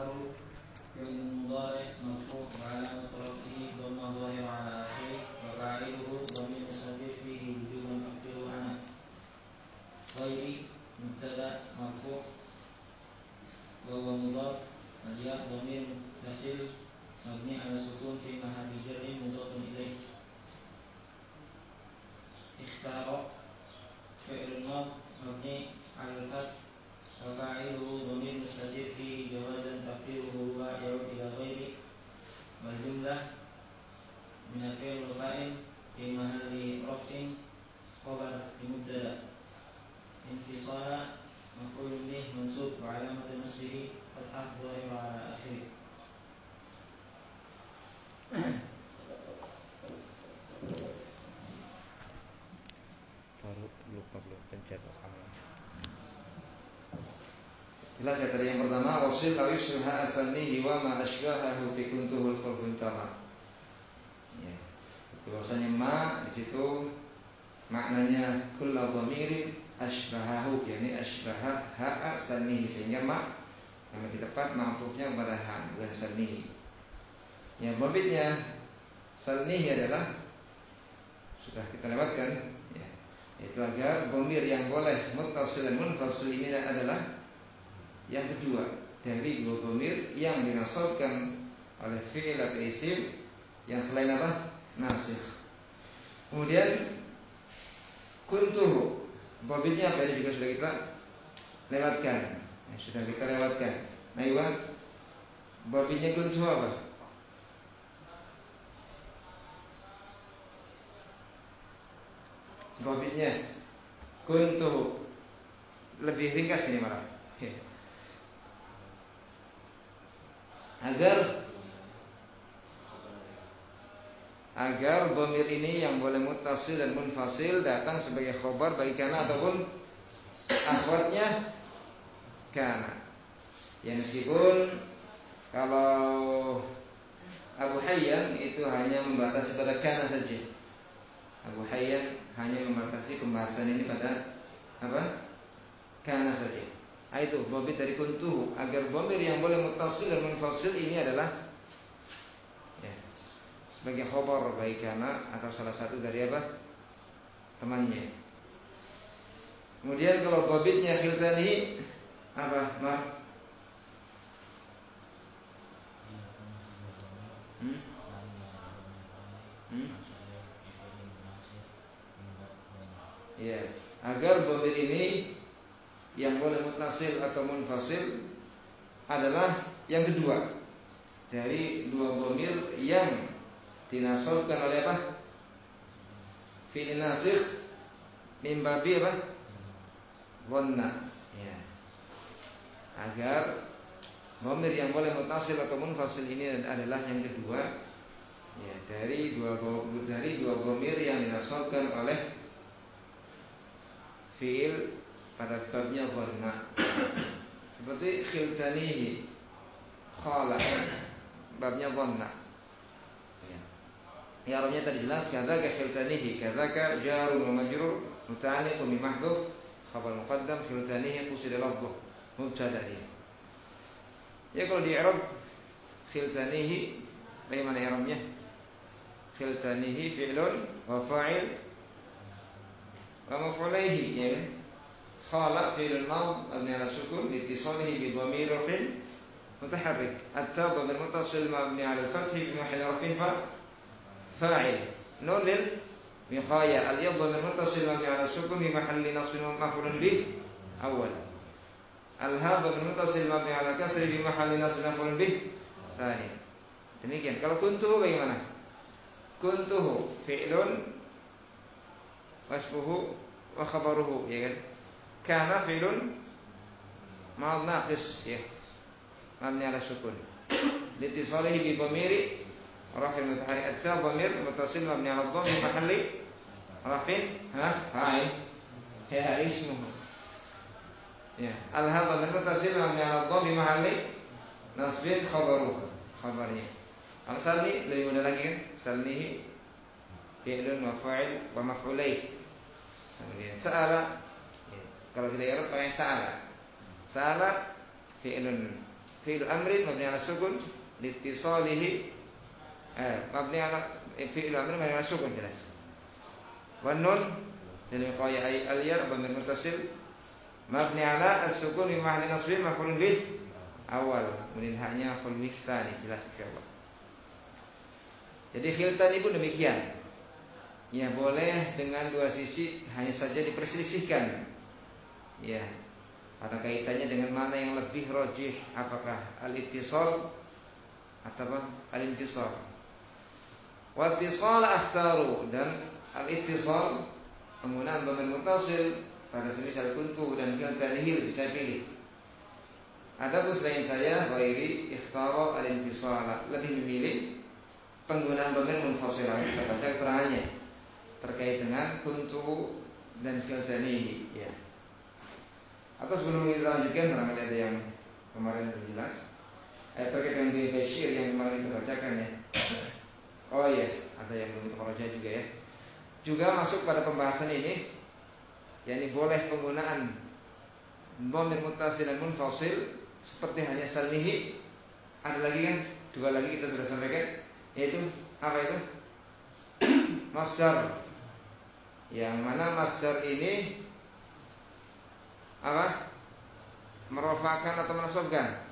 ikhtaru fi'l mudhari' marfu' wa 'alamat raf'ihi dhamma dhahira 'ala akhirih wa fa'iluhu dhamir mustatir fihi wujuban taqdiruhu ana ghairi mubtada' marfu' wa huwa mudhaf al-ya' dhamir muttasil mabni 'ala sukun fi mahalli jarrin mudhafun ilaih. Ikhtara fi'l mad mabni 'ala al-fath wa fa'iluhu dhamir mustatir fihi jawazan taqdiruhu huwa ya'ud ila ghairi wal jumlah min al-fi'l wal fa'il fi mahalli raf'in khabar mubtada' infisala maf'ulun bih mansub wa 'alamat nasbihi fathah dhahira 'ala akhirih. Baru pencet amal. Jelas ya tadi yang pertama wasil aw yusha asalnihi wa ma ashbahahu fi kuntuhul khulfun tama. Ya. Bahwasanya ma di situ maknanya kullu dhamirin ashbahahu, yakni ashbaha ha asalnihi, sehingga ma yang lebih tepat ma'tufnya kepada ha bukan salnihi. Yang babitnya salnihi adalah sudah kita lewatkan ya. Itu agar dhamir yang boleh muttasil dan munfasil ini adalah yang kedua dari dua dhamir yang dinasabkan oleh fi'il atau isim yang selain apa? Nasikh. Kemudian kuntuhu babitnya apa, ini juga sudah kita lewatkan ya, sudah kita lewatkan. Nah Iwan, babitnya kuntuhu apa? Babitnya kuntuhu lebih ringkas ini malah ya. Agar dhamir ini yang boleh muttasil dan munfasil datang sebagai khobar bagi kana ataupun akhwatnya kana. Yang meskipun kalau Abu Hayyan itu hanya membatasi pada kana saja. Abu Hayyan hanya membatasi pembahasan ini pada apa? Kana saja. Itu dhamir dari kuntuhu, agar dhamir yang boleh muttasil dan munfasil ini adalah ya, sebagai khabar baik kana atau salah satu dari apa? Temannya. Kemudian kalau dhabitnya khiltani apa? Ya, agar dhamir ini yang boleh muttasil atau munfasil adalah yang kedua dari dua dhamir yang dinasabkan oleh apa? Fi'il nasikh min babi apa? Dhanna. Ya. Agar dhamir yang boleh muttasil atau munfasil ini adalah yang kedua ya, dari dua dhamir yang dinasabkan oleh fi'il pada babnya dhanna. Seperti khiltanihi, khala, babnya dhanna. Ya arabnya tadi jelas, kadzaka khiltanihi, kadzaka jarun wa majrur muta'alliqun bi mahdhuf khabar muqaddam, khiltanihi qusida lafdhu mubtada'i. Ya kalau di i'rab khiltanihi bagaimana i'rabnya? Khiltanihi fi'lun wa fa'il wa maf'ulaihi, ya kan? Khala fi'lun madh mabni 'ala sukun liittisalihi bi dhamir raf'in mutaharrik. At-ta dhamir muttasil mabni 'ala al-fath fi mahalli raf'in fa'il. Nun lil wiqaya. Al-ya dhamir muttasil mabni 'ala sukun fi mahalli nasbin maf'ulun bih awwal. Al-ha dhamir muttasil mabni 'ala kasri fi mahalli nasbin maf'ulun bih tsani. Demikian. Kalau kuntuhu bagaimana? Kuntuhu fi'lun wasbuhu wa khabaruhu, ya kan? Kana fi'lun ma'al naqis ya, mabni 'ala sukun liittisalihi bi dhamiri raf'in mutaharrik. At-ta dhamir muttasil mabni 'ala dhamm fi mahalli raf'in fa'il ya ismuhu ya. Al-ha dhamir muttasil mabni 'ala dhamm fi mahalli nasbin khabaruhu, khabarnya. Al-salni lebih mudah lagi kan? Salnihi fi'lun wa fa'il wa maf'ulai. Kemudian sa'ala, kalau kita i'rab pakai sa'ala. Sa'ala fi'lun fi'il amrin mabni ala sukun liittisalihi mabni ala fi'il amrin mabni ala sukun jelas. Wan nun lil wiqaya ay al-ya dhamir muttasil mabni ala as-sukun bi mahli nasbin maf'ulun bih awal, kemudian haknya maf'ul bih tsani, jelas insyaallah. Jadi khiltan pun demikian. Ya boleh dengan dua sisi, hanya saja diperselisihkan. Ya, pada kaitannya dengan mana yang lebih rajih, apakah al-ittisal atau al-intisal. Wa ittisal akhtaru, dan al-ittisal penggunaan dhamir muttasil pada semisal kuntu dan khiltanihi lebih saya pilih. Adapun selain saya ghairi ikhtara al-intisal, lebih memilih penggunaan dhamir munfasilah. Kita baca keterangannya terkait dengan kuntu dan khiltanihi, ya. Atau sebelum kita lanjutkan, barangkali ada yang kemarin belum jelas terkait dengan Bashir yang kemarin kita bacakan, ya. Oh iya, ada yang belum kita juga, ya. Juga masuk pada pembahasan ini, yakni boleh penggunaan dhamir muttasil dan munfasil seperti hanya salnihi. Ada lagi kan, dua lagi kita sudah sampaikan, yaitu apa itu? Masdar. Yang mana masdar ini apa? Merofakkan atau menasabkan?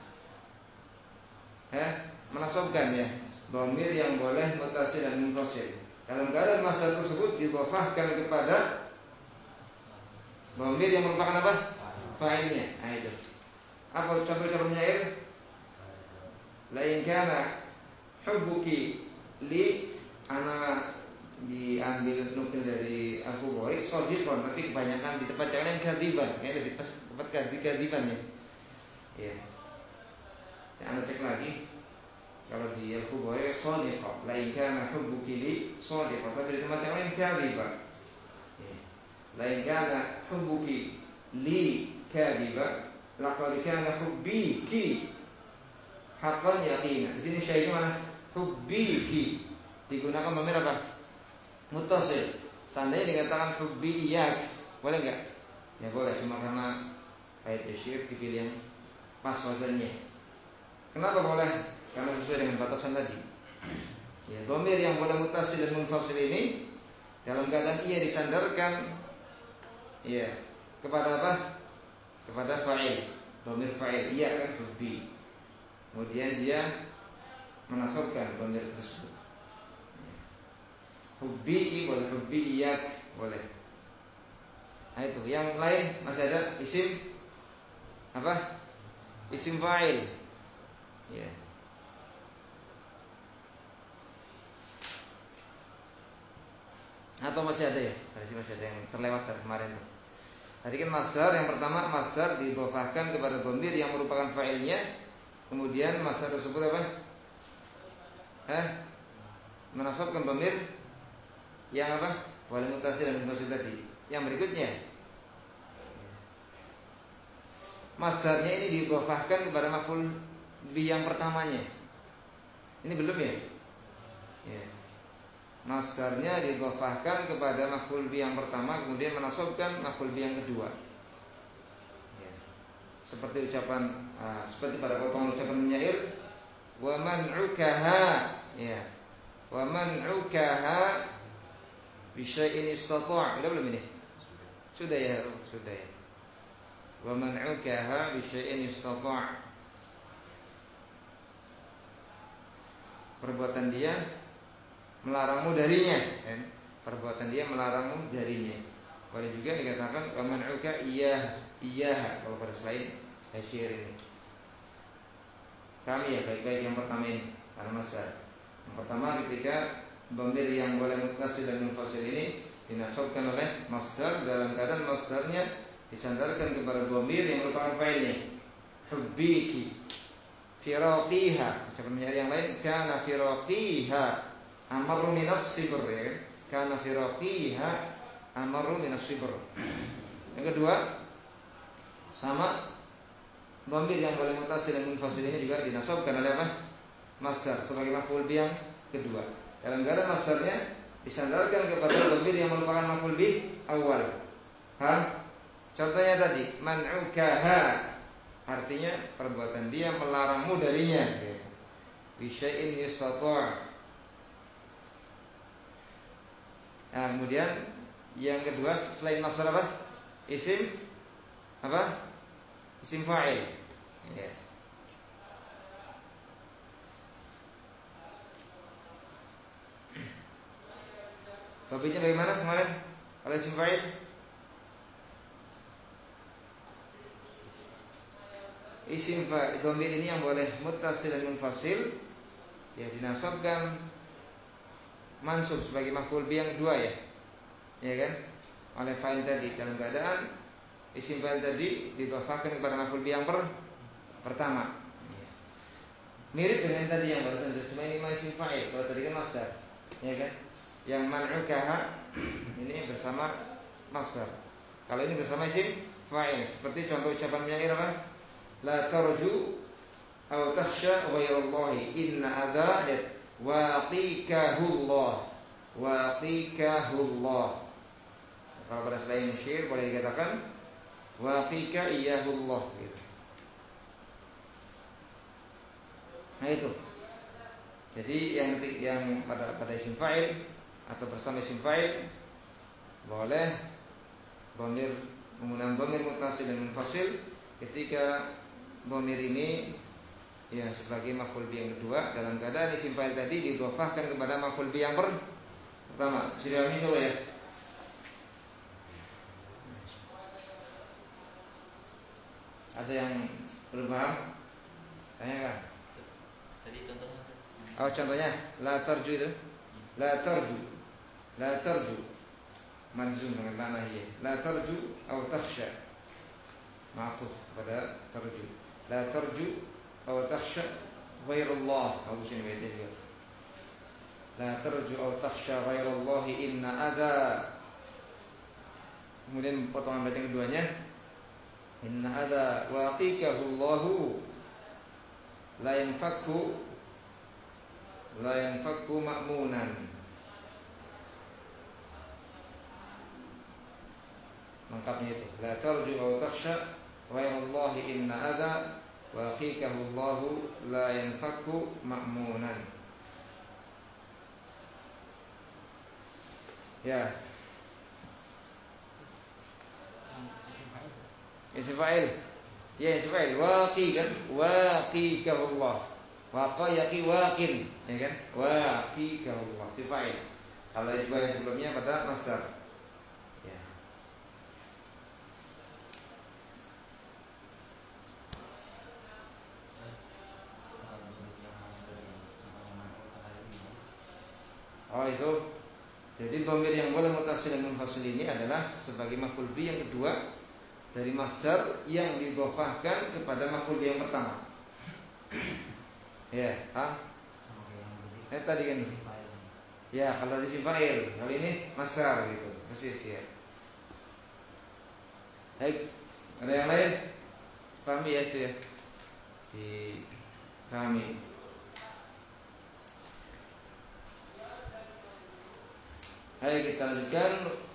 Menasabkan, ya. Dhamir yang boleh muttasil dan munfasil. Dalam keadaan masdar tersebut didhofahkan kepada dhamir yang merupakan apa? Fa'ilnya. Nah itu. Apa contoh-contohnya? La in kana hubbuki li, ana diambil nukil dari Al-Bukhari shadifan, tapi kebanyakan di tempat yang lain kadiban, ya lebih tepat kadiban, ya. Ya. Saya cek lagi. Kalau di Al-Bukhari shadifan, la in kana hubbuki li shadifan, tapi di tempat yang lain kadiban. Ya. La in kana hubbuki li kadiban, laqad kana hubbiki haqqan yaqina. Di sini syahidnya mana? Hubbiki. Digunakan dhamir apa? Muttasil. Seandainya dikatakan hubbi iyyak, boleh enggak? Ya boleh, cuma karena ayat Bashir dipilih yang pas wazannya. Kenapa boleh? Karena sesuai dengan batasan tadi. Ya, dhamir yang boleh muttasil dan munfasil ini dalam keadaan ia disandarkan, ya, kepada apa? Kepada fa'il. Dhamir fa'il, iya kan, hubbi. Kemudian dia menasabkan dhamir tersebut. Hubbi boleh, hubbi iyyak boleh. Nah itu. Yang lain masih ada isim apa? Isim fa'il. Ya. Atau masih ada, ya? Masih ada yang terlewat dari kemarin tuh. Tadi kan masdar, yang pertama masdar didhofahkan kepada dhamir yang merupakan fa'ilnya. Kemudian masdar tersebut apa? Menasabkan dhamir yang apa? Wal muttasil dan munfasil tadi. Yang berikutnya, masdarnya ini didhofahkan kepada maf'ul bi yang pertamanya. Ini belum, ya? Ya. Masdarnya didhofahkan kepada maf'ul bi yang pertama, kemudian menasabkan maf'ul bi yang kedua. Ya. Seperti ucapan seperti pada potongan ucapan penyair, wa man'ukaha, ya. Wa man'ukaha bi syai'in istata'. Sudah belum ini? Sudah, ya, sudah, ya. Wa man'ukaha bi syai'in istata'. Perbuatan dia melarangmu darinya, kan? Perbuatan dia melarangmu darinya. Boleh juga dikatakan wa man'uka iyah kalau pada selain hasyir ini. Kami, ya, baik-baik yang pertama ini karena masdar. Yang pertama ketika dhamir yang boleh muttasil dan munfasil ini dinasabkan oleh masdar dalam keadaan masdarnya disandarkan kepada dhamir yang merupakan fa'ilnya. Hubbiki firaqiha. Ucapan penyair yang lain, kana firaqiha amarru minas sibr, ya kan? Kana firaqiha amarru minas sibr. Yang kedua, sama dhamir yang boleh muttasil dan munfasil ini juga dinasabkan oleh apa? Masdar sebagai maf'ul bi yang kedua. Dalam keadaan masdarnya disandarkan kepada dhamir yang merupakan maf'ul bi awal. Contohnya tadi, man'ukaha artinya perbuatan dia melarangmu darinya. Bisyai'in yustata'. Nah, kemudian yang kedua selain masdar apa? Isim apa? Isim fa'il. Ya. Topiknya bagaimana kemarin? Kalau isim fa'il? Isim fa'il dhamir ini yang boleh muttasil dan munfasil, ya dinasabkan mansub sebagai maf'ul bi yang kedua ya. Ya kan? Oleh fa'il tadi dalam keadaan isim fa'il tadi didhafahkan kepada maf'ul bi yang pertama. Ya. Mirip dengan tadi yang barusan, cuma ini isim fa'il, kalau tadi kan masdar. Ya kan? Yang man'ukaha ini bersama masdar. Kalau ini bersama isim fa'il. Seperti contoh ucapan penyair apa? La tarju aw takhsha ghairallahi inna adza waqikahullah. Waqikahullah. Kalau pada selain syair boleh dikatakan waqika iyahullah gitu. Nah itu. Jadi yang pada isim fa'il atau bersama isim fa'il boleh dhamir menggunakan dhamir muttasil dan munfasil ketika dhamir ini ya sebagai maf'ul bi yang kedua dalam keadaan isim fa'il tadi didhafahkan kepada maf'ul bi yang pertama. Sudah insyaallah ya. Ada yang belum paham? Tanyakan. Tadi contohnya. Oh contohnya la tarju itu. La tarju manzum dengan makna hiya. La tarju atau takhsha. Ma'tuf pada tarju. La tarju atau takhsha ghairallah. Aku sini baca juga. La tarju atau takhsha ghairallah inna adza. Kemudian potongan bait yang keduanya inna adza waqikahullahu la yanfakku ma'munan. Lengkapnya itu la tarju aw takhsha ghairallahi inna adza waqikahullahu la yanfakku ma'munan. Ya. Isim fa'il. Ya isim fa'il waqi kan waqikahullah. Waqa yaqi waqin, ya kan? Waqikahullah isim fa'il. Kalau itu yang sebelumnya pada masdar. Ya. Oh itu. Jadi dhamir yang boleh muttasil dan munfasil ini adalah sebagai maf'ul bi yang kedua dari masdar yang didhafahkan kepada maf'ul bi yang pertama. Ya, tadi kan. Ya, kalau isim fa'il, kalau ini masdar gitu. Persis ya. Baik, ada yang lain? Pahami ya itu ya. Dipahami. Ayo kita lanjutkan.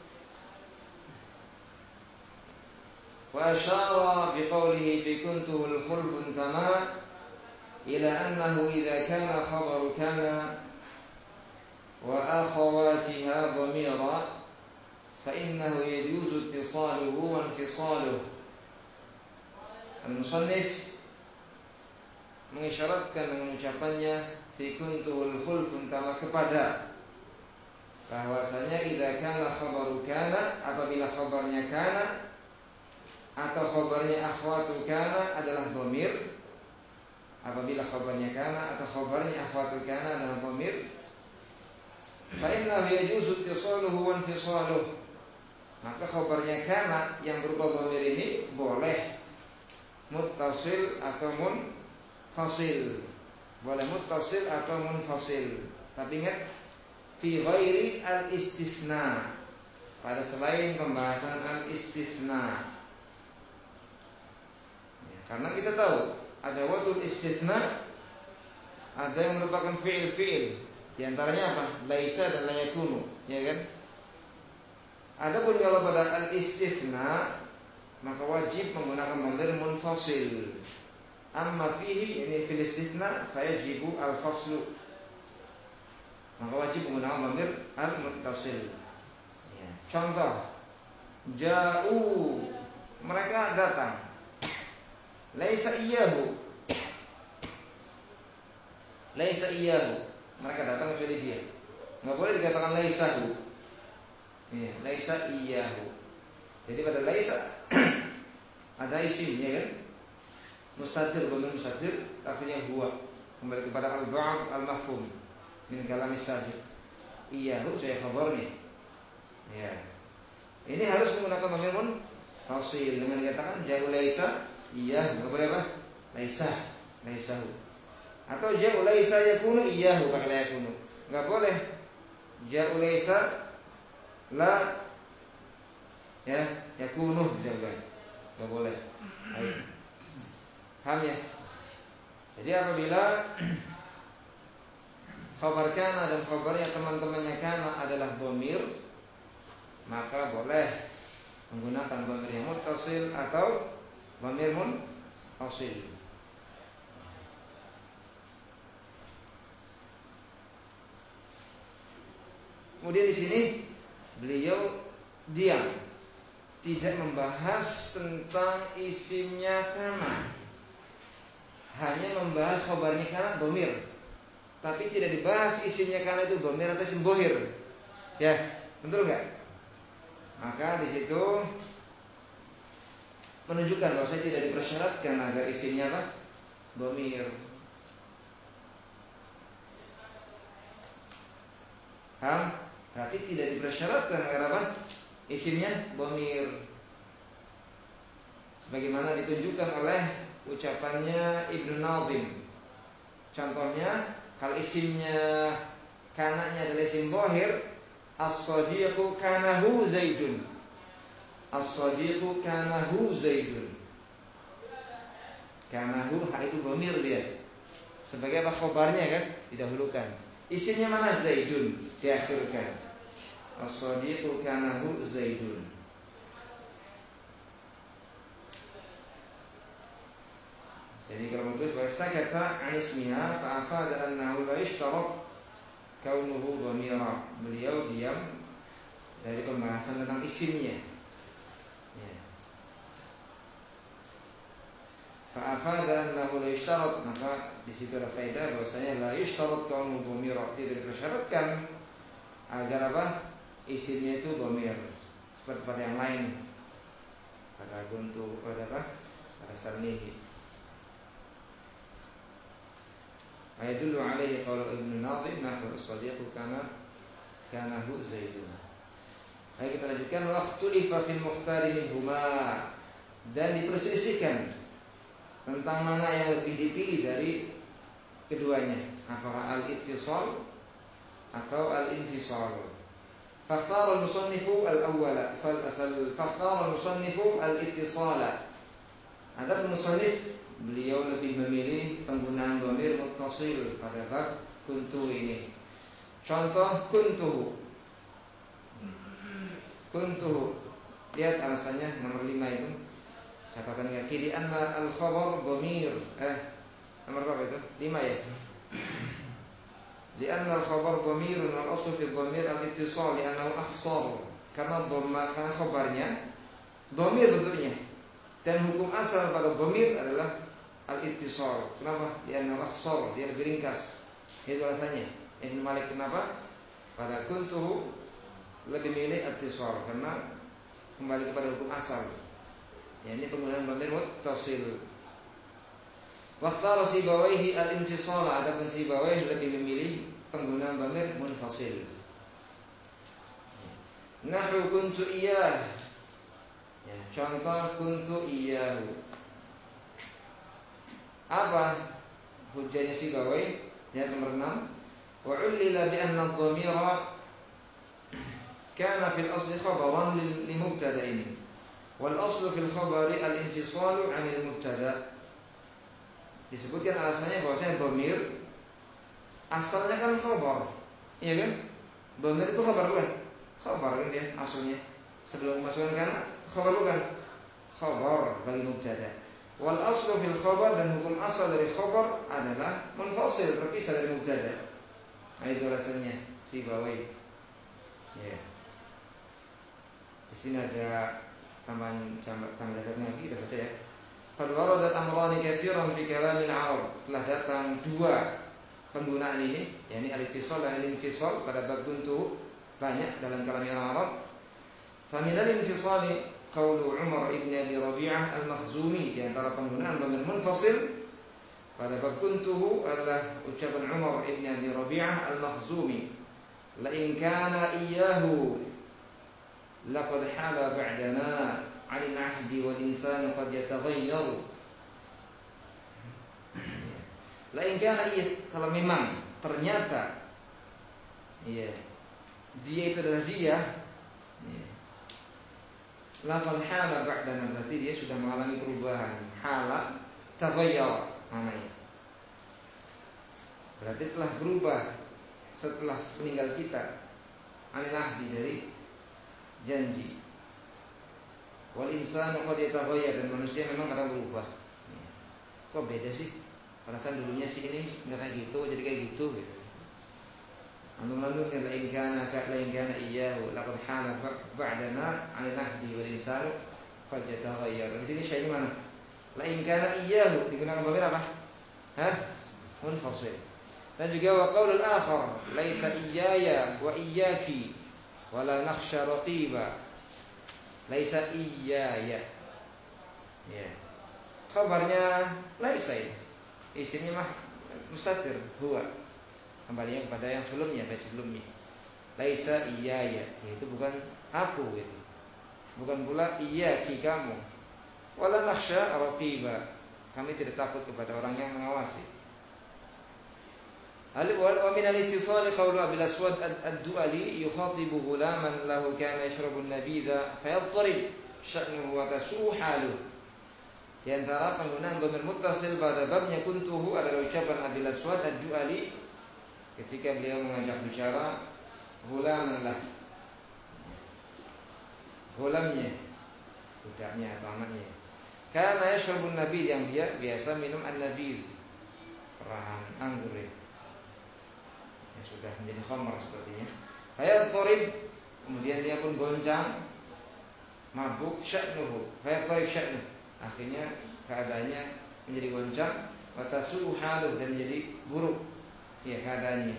Wa asyara biqaulihi fi kuntuhul khulfun tama ila annahu idza kana khabaru kana wa akhawatiha dhamira fa innahu yajuzu ittisaluhu wa infisaluhu. Al-musannif mengisyaratkan dengan ucapannya fi kuntuhul khulfun tama kepada bahwasanya idza kana khabaru kana, apabila khabarnya kana atau khabarnya akhwatu kana adalah dhamir, apabila khabarnya kana atau khabarnya akhwatu kana adalah dhamir, fa innahu yajuzu ittisaluhu wa infisaluhu, maka khabarnya kana yang berupa dhamir ini boleh muttasil atau munfasil, boleh muttasil atau munfasil. Tapi ingat fi ghairi al-istitsna, pada selain pembahasan al-istitsna ya, karena kita tahu ada wadul istitsna, ada yang merupakan fi'il. Di antaranya apa? Laisa dan la yakunu, ya kan? Adapun kalau pada al-istitsna maka wajib menggunakan dhamir munfasil. Amma fihi ini fil istitsna fayajibu al-faslu. Maka wajib menggunakan dhamir al-muttasil. Ya. Contoh, ja'u, mereka datang. Laisa iyyahu, laisa iyyahu, mereka datang kecuali dia. Enggak boleh dikatakan laisahu. Ya, laisa iyyahu. Jadi pada laisa ada isim, ya kan? Mustatir, dhamir mustatir, artinya huwa. Kembali kepada al-ba'd al-mafhum min kalam as-sabiq. Iyyahu saya khabarnya. Ya. Ini harus menggunakan dhamir munfasil dengan dikatakan ja'u laisa iyyahu. Enggak boleh apa? Laisa, laisahu. Atau ja'u laisa yakunu iyyahu, pakai la yakunu. Enggak boleh. Ja'u laisa la ya yakunu jawaban. Enggak boleh. Baik. Paham ya? Jadi apabila khabar kana dan khabarnya teman-temannya kana adalah dhamir, maka boleh menggunakan dhamir yang muttasil atau dhamir munfasil. Kemudian di sini beliau diam, tidak membahas tentang isimnya kana, hanya membahas khabarnya kana dhamir, tapi tidak dibahas isimnya kana itu dhamir atau isim bohir. Ya, betul nggak? Maka di situ menunjukkan bahwa saya tidak dipersyaratkan agar isimnya apa? Dhamir. Berarti tidak dipersyaratkan agar apa? Isimnya dhamir. Sebagaimana ditunjukkan oleh ucapannya Ibnu Nazim. Contohnya, kalau isimnya kananya adalah isim dhahir, as-sadiqu kanahu zaidun. As-sadiqu kanahu zaidun. Kanahu hak itu dhamir dia. Sebagai apa khabarnya kan? Didahulukan. Isimnya mana? Zaidun, diakhirkan. As-sadiqu kanahu zaidun. Jadi kalau menulis bahwa sakata an ismiha fa afada annahu la yashtarat kaunuhu dhamira. Beliau diam dari pembahasan tentang isimnya. Ya. Fa afada annahu la yashtarat, maka di situ ada faedah bahwasanya la yashtarat kaunuhu dhamira, tidak dipersyaratkan agar apa? Isimnya itu dhamir. Seperti pada yang lain. Pada kuntu, pada apa? Pada salnihi. Ayadullu alaihi qaul Ibnu Nazim nahwu as-sadiqu kanahu zaidun. Baik, kita lanjutkan waqtulifa fil mukhtari minhuma, dan diperselisihkan tentang mana yang lebih dipilih dari keduanya, apakah al-ittisal atau al-infisal. Fakhtara al-musannifu al-awwala fakhtara al-musannifu al-ittisala. Adapun musannif beliau lebih memilih penggunaan dhamir muttasil pada bab kuntu ini. Contoh kuntuhu. Kuntuhu. Lihat alasannya nomor 5 itu. Catatan kaki di anna al-khabar dhamir. Nomor berapa itu? 5 ya. Di anna al-khabar dhamirun wal aslu fi dhamir al-ittisal li annahu akhsar. Karena dhamma, karena khabarnya dhamir bentuknya. Dan hukum asal pada dhamir adalah al-ittisal. Kenapa? Dia al-akhsar, dia lebih ringkas. Itu alasannya. Ibnu Malik kenapa? Pada kuntuhu lebih milih al-ittisal karena kembali kepada hukum asal. Ya, ini penggunaan dhamir muttasil. Waqtara Sibawayhi al-infisal, adapun Sibawayh lebih memilih penggunaan dhamir munfasil. Nahwu kuntu iyyah. Ya, contoh kuntu iyyahu. Apa hujjahnya Sibawayh? Yang nomor 6. Wa 'ullila bi anna ad-dhamira kana fil asli khabaran li mubtada'in. Wal aslu fil khabari al-infisalu 'anil mubtada'. Disebutkan alasannya bahwasanya dhamir asalnya kan khabar. Iya kan? Dhamir itu khabar bukan? Khabar kan dia asalnya. Sebelum masukkan kana khabar bukan? khabar bagi mubtada. Wal aslu fil khabar, dan hukum asal dari khabar adalah munfasil, terpisah dari mubtada. Nah, itu alasannya Sibawayh. Ya. Di sini ada tambahan dasarnya lagi, kita baca ya. Qad waradat amrani katsiran fi kalamil Arab. Telah datang dua penggunaan ini, yakni al-ittisal dan al-infisal pada bab kuntu, banyak dalam kalam Arab. Fa min al-infisali qaulu Umar ibn Abi Rabi'ah al-Makhzumi, di antara penggunaan dhamir munfasil pada bab kuntuhu adalah ucapan Umar ibn Abi Rabi'ah al-Makhzumi, la in kana iyyahu laqad hala ba'dana 'anil 'ahdi wal insanu qad yataghayyaru. La in kana kalau memang ternyata dia itu adalah dia, laqad hala ba'dana, berarti dia sudah mengalami perubahan. Hala taghayyara maknanya, berarti telah berubah setelah meninggal kita. 'Anil 'ahdi, dari janji. Wal insanu qad yataghayyar, dan manusia memang kadang berubah. Kok beda sih? Perasaan dulunya sih ini enggak kayak gitu, jadi kayak gitu. Antum-antum kan la in kana iyyahu laqad hala ba'dana 'anil 'ahdi wal insanu qad yataghayyar. Di sini syai'nya mana? La in kana iyyahu digunakan dhamir apa? Munfasil. Dan juga wa qaulul akhar laisa iyaya wa iyyaki wala nakhsha raqiba. Laisa iyaya, ya, khabarnya laisa, isimnya mustatir huwa, kembalinya kepada yang sebelumnya, bait sebelumnya. Laisa iyaya, yaitu bukan aku, itu bukan pula iyyaki kamu. Wala nakhsha raqiba, kami tidak takut kepada orang yang mengawasi. Wa min al-ittisal qawlu Abil Aswad ad-Du'ali yukhatibu ghulaman lahu kana yashrabu an-nabidha fayadtarib sya'nuhu wa tasu'u haluhu. Di antara penggunaan dhamir muttasil pada babnya kuntuhu adalah ucapan Abil Aswad ad-Du'ali ketika beliau mengajak bicara ghulaman lah, ghulamnya, budaknya atau anaknya, kana yashrabu an-nabidh, yang dia biasa minum an-nabidh, perahan anggur ya, sudah menjadi khamar sepertinya. Fayadtarib, kemudian dia pun goncang, mabuk, sya'nuhu, fayadtarib sya'nuhu, akhirnya keadaannya menjadi goncang, wa tasu'u haluhu, dan menjadi buruk ya keadaannya.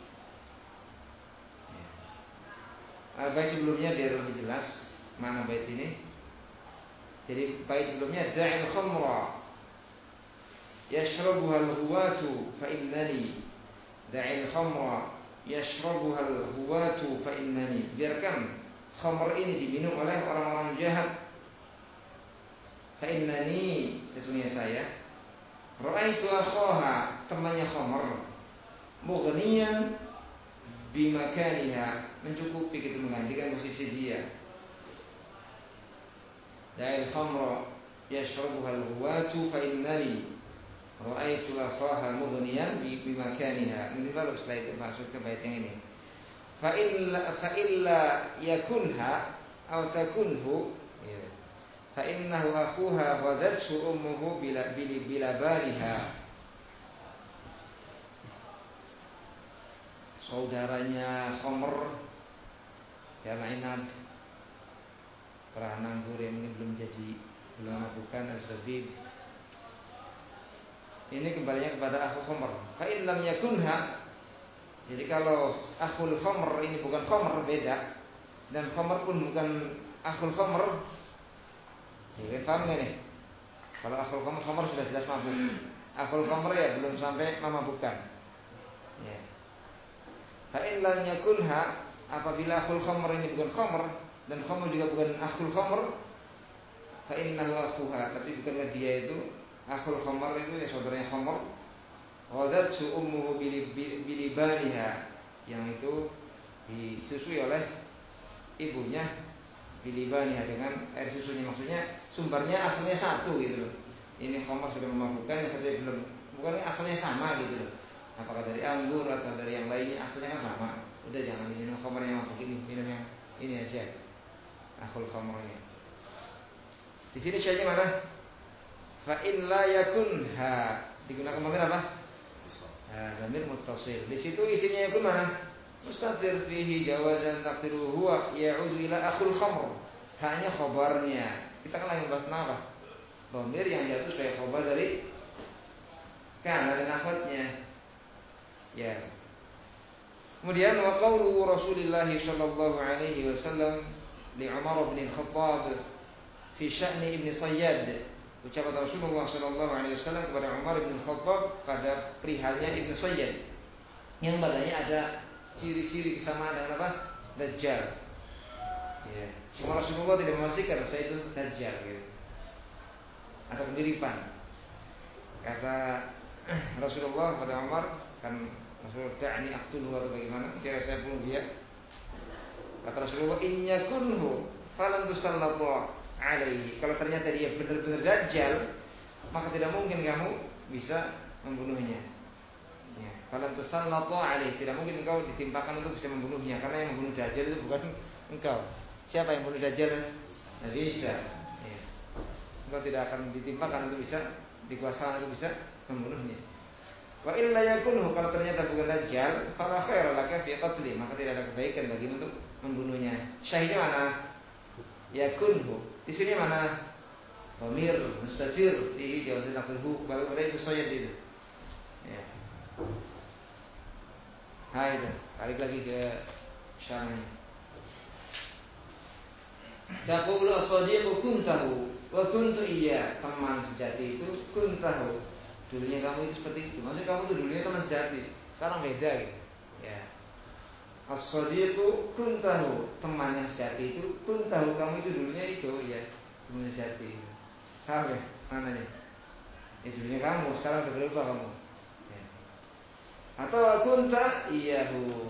Bait sebelumnya biar lebih jelas mana bait ini. Jadi bait sebelumnya da'il khamra yashrabuha al-huwatu fa innani, da'il khamra yashrabuha al-huwatu fa innani, biarkan khamr ini diminum oleh orang-orang jahat. Fa innani, sesungguhnya saya, ra'aitu akhaha, temannya khamr, mughniyan bimakaniha, mencukupi, gitu, menggantikan posisi dia. Da'il khamra yashrabuha al-huwatu fa innani ra'aitu akhaha mughniyan bimakaniha. Ini baru setelah itu masuk ke bait yang ini. Fa illa yakunha aw takunhu, fa innahu akhuha ghadathu ummuhu bila baliha. Saudaranya khamr, ya inab, perahan anggur yang mungkin belum mabukkan az-zabib. Ini kembalinya kepada akhul khamr. Fa in lam yakunha, jadi kalau akhul khamr ini bukan khamr, beda, dan khamr pun bukan akhul khamr, ya, paham gak nih? Kalau akhul khamr sudah jelas mabuk. Akhul khamr ya belum sampai memabukkan. Ya. Fa in lam yakunha, apabila akhul khamr ini bukan khamr dan khamr juga bukan akhul khamr, fa innahu akhuha, tapi bukanlah dia itu akhul khamr, itu ya saudaranya khamr. Ghadatu ummuhu bilibaniha, yang itu disusui oleh ibunya, bilibaniha, dengan air susunya, maksudnya sumbernya asalnya satu gitu loh. Ini khamr sudah memabukkan, yang satu belum, bukannya asalnya sama gitu loh. Apakah dari anggur atau dari yang lainnya, asalnya kan sama. Udah jangan minum khamr yang mabuk ini, minum yang ini aja, akhul khamrnya. Di sini syahidnya mana? Fa in la yakun ha digunakan dhamir apa? Dhamir muttasil. Di situ isinya yakun mana? Mustatir fihi jawazan taqdiru huwa ya'udu ila akhul khamr. Hanya khabarnya. Kita kan lagi membahas apa? Dhamir yang jatuh sebagai khabar dari kana dan akhwatnya. Ya. Kemudian wa qaulu Rasulullah sallallahu alaihi wasallam li Umar bin Khattab fi sya'ni Ibn Sayyad. Ucapan Rasulullah sallallahu alaihi wasallam kepada Umar bin Khattab pada perihalnya Ibn Sayyad yang padanya ada ciri-ciri kesamaan dengan apa? Dajjal. Ya. Cuma Rasulullah tidak memastikan saya itu Dajjal gitu. Atau kemiripan. Kata Rasulullah pada Umar, kan Rasulullah da'ni aqtuluhu atau bagaimana? Kira saya bunuh dia. Kata Rasulullah, in yakunhu falan tusallatu alaihi. Kalau ternyata dia benar-benar Dajjal, maka tidak mungkin kamu bisa membunuhnya. Ya, falan tusallatu alaihi. Tidak mungkin engkau ditimpakan untuk bisa membunuhnya, karena yang membunuh Dajjal itu bukan engkau. Siapa yang membunuh Dajjal? Nabi Isa. Ya. Engkau tidak akan ditimpakan untuk bisa dikuasakan untuk bisa membunuhnya. Wa illa yakunhu, kalau ternyata bukan Dajjal, fala khaira laka fi qatli, maka tidak ada kebaikan bagi untuk membunuhnya. Syahidnya mana? Yakunhu. Di sini mana? Dhamir mustatir di jawazan taqdiruhu kembali kepada Ibnu Sayyid itu. Ya. Hai itu, balik lagi ke syarahnya. Taqulu as-sadiqu kuntahu wa kuntu iya, teman sejati itu kuntahu. Dulunya kamu itu seperti itu. Maksudnya kamu itu dulunya teman sejati. Sekarang beda gitu. Ya. As-sadiqu kuntahu, teman yang sejati itu kuntahu, kamu itu dulunya itu ya, teman sejati. Paham ya? Mananya? Ya dulunya kamu, sekarang udah berubah kamu. Ya. Atau kunta iyahu.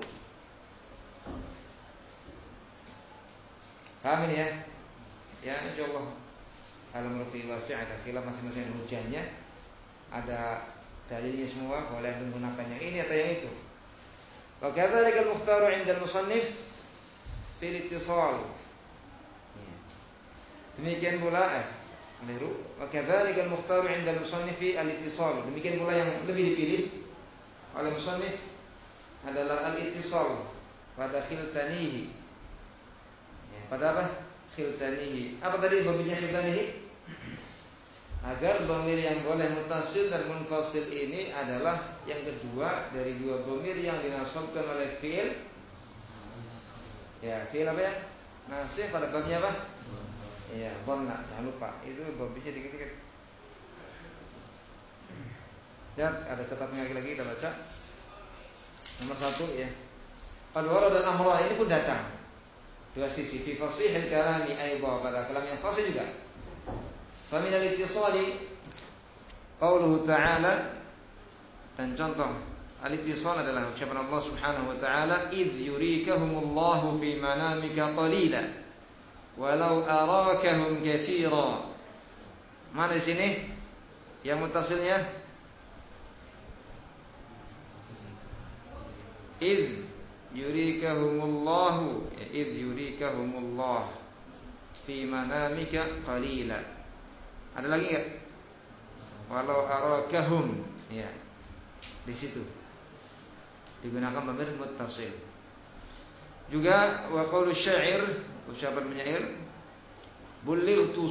Paham ini ya? Ya, insyaallah. Alam rafi wasi' ada khilaf masing-masing hujahnya. Ada dalilnya semua, boleh menggunakan yang ini atau yang itu. Wa kadzalika al-mukhtaru 'inda al-musannif fil ittisal. Demikian pula keliru. Wa kadzalika al-mukhtaru 'inda al-musannif al-ittisal. Demikian pula yang lebih dipilih oleh musannif adalah al-ittisal pada khiltanihi. Ya, pada apa? Khiltanihi. Apa tadi dhamirnya khiltanihi? Agar dhamir yang boleh muttasil dan munfasil ini adalah yang kedua dari dua dhamir yang dinasabkan oleh fi'il. Ya, fi'il apa ya? Nasih pada babnya apa? Ya, dhanna. Jangan lupa, itu babnya dikit-dikit. Dan ada catatan lagi kita baca. Nomor 1 ya. Qad warada al-amra, ini pun datang. Dua sisi, fi fasihil kalami aidha, pada kalam yang fasih juga. Famin al-ittisali qauluhu ta'ala, dan contoh al-ittisal adalah ucapan Allah Subhanahu wa ta'ala, idh yurikahumullahu fi manamika qalila walau arakahum katsira. Mana di sini yang muttasilnya? Idh yurikahumullahu, idh yurikahumullah fi manamika qalila. Ada lagi enggak? Walau arakahum, ya. Di situ digunakan dhamir muttasil. Juga wa qaulu syair, ucapan penyair, bulightu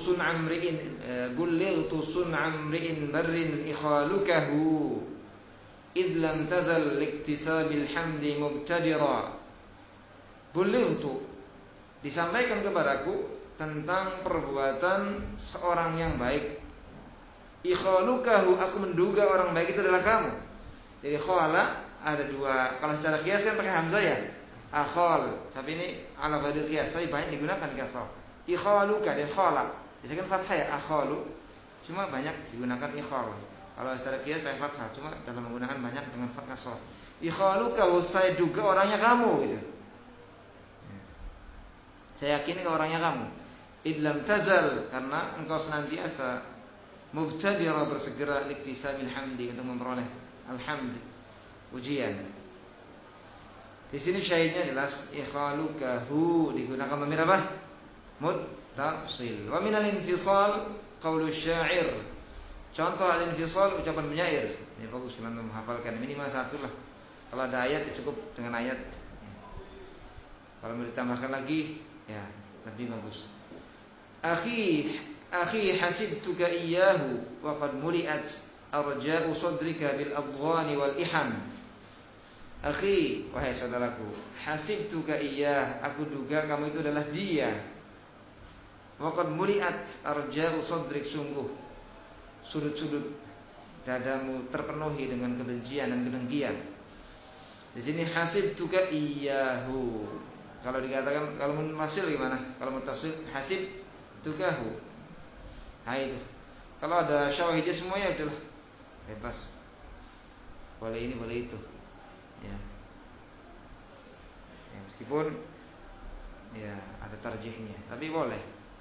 sun'amri'in barrin ikhalukahu id lam tazal liktisabil hamdi mubtadira. Bulightu, disampaikan kepadaku tentang perbuatan seorang yang baik. Ikhalukahu, aku menduga orang baik itu adalah kamu. Jadi khala ada dua, kalau secara qiyas kan pakai hamzah ya, akhal, tapi ini ala ghairi qiyas, tapi banyak digunakan kasrah. Ikhaluka dan khala, biasanya kan fathah ya, akhalu, cuma banyak digunakan ikhal. Kalau secara qiyas pakai fathah, cuma dalam menggunakan banyak dengan fathah kasrah. Ikhaluka, saya duga orangnya kamu gitu. Saya yakin kalau orangnya kamu. Idlam tazal, karena engkau senantiasa mubtadira, bersegera liktisabil hamdi, untuk memperoleh alhamd, ujian. Di sini syahidnya jelas ikhalukahu, digunakan dhamir apa? tafsil. Wa minal infisal qaulu syair. Contoh al-infisal ucapan penyair. Ini bagus kalau antum menghafalkan minimal satu lah. Kalau ada ayat cukup dengan ayat. Kalau mau ditambahkan lagi ya lebih bagus. Akhi hasibtuka iyyahu wa qad muliat arja'u sadrika bil adghani wal iham. Akhi, wahai saudaraku, hasibtuka iyyah, aku duga kamu itu adalah dia. Wa qad muliat arja'u sadrik, sungguh sudut-sudut dadamu terpenuhi dengan kebencian dan kedengkian. Di sini hasibtuka iyyahu. Kalau dikatakan, kalau munfasil gimana? Kalau muttasil hasibtukahu. Nah itu. Kalau ada syawahidnya semuanya udahlah bebas. Boleh ini, boleh itu. Ya. Ya, meskipun ya ada tarjihnya, tapi boleh.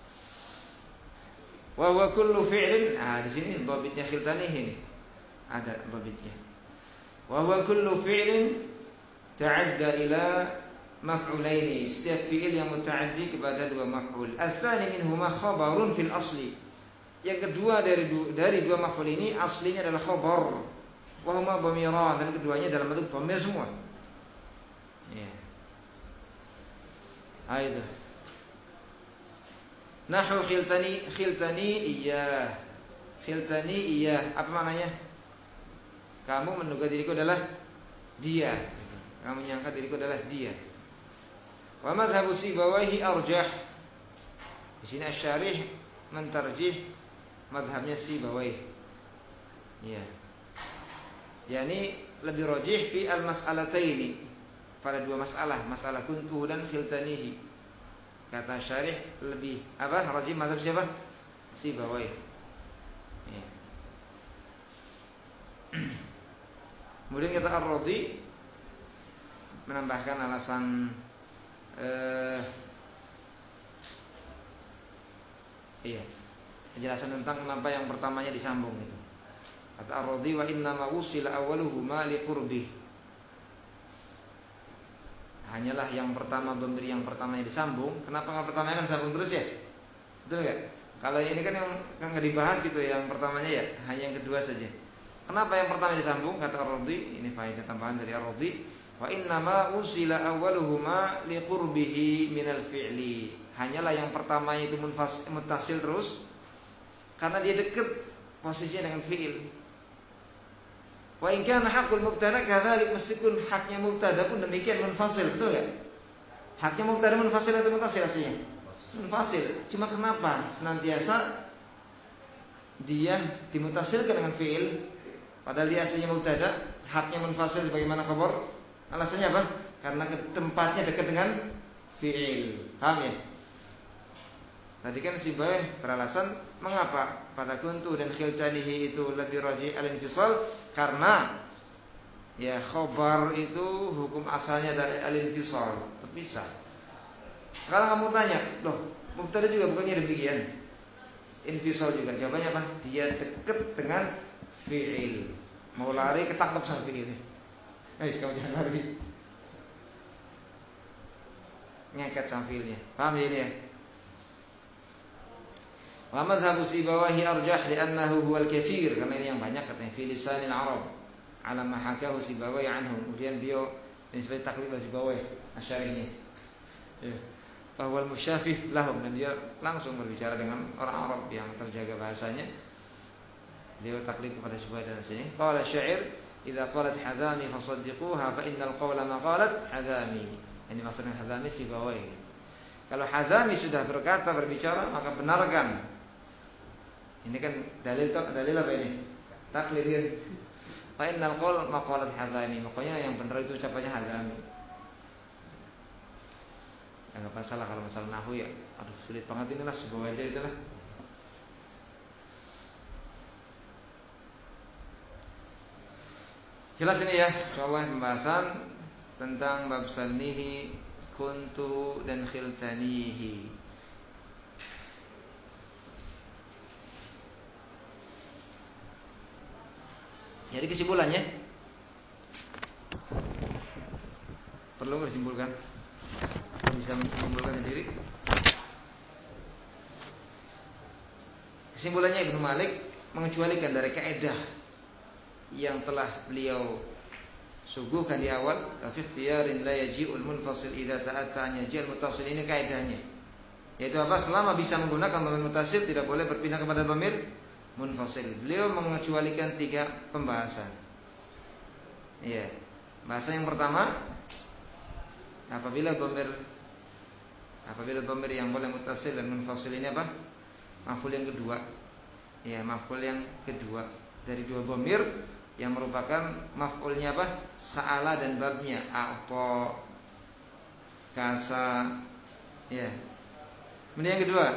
Wa huwa kullu fi'lin. Di sini dhabitnya khiltani ini. Ada dhabitnya. Wa huwa kullu fi'lin ta'adda ila maf'ulaini. Setiap fi'il yang muta'addi kepada dua maf'ul. Ats-tsani minhuma khabarun fil asli. Yang kedua dari dua maf'ul ini aslinya adalah khabar. Wa huma dhamiran, dan keduanya dalam bentuk dhamir semua. Ya. Itu. Nahwu khiltani iya. Khiltani iya. Apa maknanya? Kamu menduga diriku adalah dia. Kamu menyangka diriku adalah dia. Wa madhhabu Sibawayhi arjah. Di sini asy-syarih mentarjih madhabnya Sibawayh. Ya. Yani lebih rajih fi al-mas'alataini, pada dua masalah, masalah kuntuhu dan khiltanihi. Kata syarih lebih apa? Rajih mazhab siapa? Sibawayh. Ya. Kemudian kata Ar-Radhi menambahkan alasan penjelasan tentang kenapa yang pertamanya disambung itu. Kata Ar-Radhi wa inna ma wusila awwaluhuma li qurbi. Hanyalah yang pertama, dhamir yang pertamanya disambung. Kenapa yang pertamanya kan disambung terus ya? Betul enggak? Kalau ini kan yang enggak dibahas gitu, yang pertamanya ya hanya yang kedua saja. Kenapa yang pertama disambung? Kata Ar-Radhi, ini faedah tambahan dari Ar-Radhi, wa inna ma wusila awwaluhuma li qurbihi minal fi'li. Hanyalah yang pertamanya itu muttasil terus karena dia dekat posisinya dengan fi'il. Wa in kana haqqul mubtada kadzalik, meskipun haknya mubtada pun demikian munfasil, betul enggak? Haknya mubtada munfasil atau muttasil aslinya? Munfasil. Cuma kenapa senantiasa dia dimutasilkan dengan fi'il padahal dia aslinya mubtada, haknya munfasil sebagaimana khabar? Alasannya apa? Karena tempatnya dekat dengan fi'il. Paham ya? Tadi kan Sibawayh beralasan mengapa pada kuntu dan khiltanihi itu lebih rajih al-infisal, karena ya khabar itu hukum asalnya dari al-infisal, terpisah. Sekarang kamu tanya, loh mubtada juga bukannya demikian? Infisal juga. Jawabannya apa? Dia dekat dengan fi'il. Mau lari ketangkap sama fi'il. Kamu jangan lari. Ngeket sama fi'ilnya. Paham ya ini ya? Wa madhhabu Sibawayhi arjah li'annahu huwal katsir, karena ini yang banyak katanya fi lisanil Arab ala ma hakahu Sibawayhi anhu. Kemudian beliau ini sebagai taklid Sibawayh asy'ariynya. Ya. Bahwa musyafih lahum, dan dia langsung berbicara dengan orang Arab yang terjaga bahasanya. Beliau taklid kepada Sibawayh dan sini. Qala syair, idza qalat hadami fasaddiquha fa innal qawla ma qalat hadami. Ini maksudnya hadami Sibawayh. Kalau hadami sudah berkata, berbicara, maka benarkan. Ini kan dalil apa ini? Taklid kan. Fa innal qawl maqalat hadami. Makanya yang benar itu ucapannya hadami. Enggak masalah kalau masalah nahwu ya. Aduh sulit banget inilah, Sibawayh aja itulah. Jelas ini ya, insyaallah pembahasan tentang bab sannihi, kuntu dan khiltanihi. Jadi kesimpulannya, perlu nggak disimpulkan? Bisa menyimpulkan sendiri? kesimpulannya Ibnu Malik mengecualikan dari kaidah yang telah beliau suguhkan di awal, fi ikhtiyarin la yaji'ul munfasil idza ta'atta an yaji'al muttasil. Ini kaidahnya. Yaitu apa? Selama bisa menggunakan dhamir muttasil tidak boleh berpindah kepada dhamir munfasil. Beliau mengecualikan 3 pembahasan. Iya. Bahasa yang pertama, apabila dhamir yang boleh muttasil dan munfasil ini apa? Maf'ul yang kedua. Ya, maf'ul yang kedua dari 2 dhamir yang merupakan maf'ulnya apa? Sa'ala dan babnya, a'ta, kasa. Ya. Kemudian yang kedua,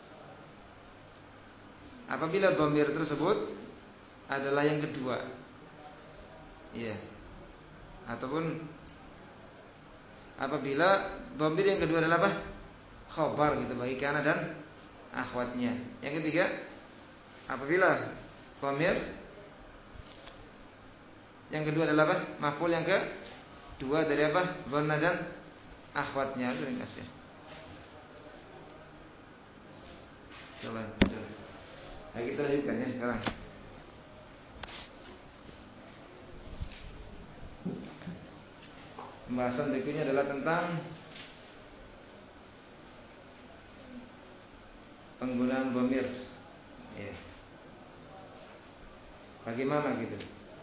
apabila dhamir tersebut adalah yang kedua, ya, ataupun apabila dhamir yang kedua adalah apa? Khabar gitu bagi kana dan akhwatnya. Yang ketiga, apabila dhamir yang kedua adalah apa? Maf'ul yang kedua dari apa? Dhanna dan akhwatnya. Itu ringkasnya. Coba. Nah, kita lanjutkan ya sekarang. Pembahasan berikutnya adalah tentang penggunaan dhamir. Ya. Bagaimana gitu?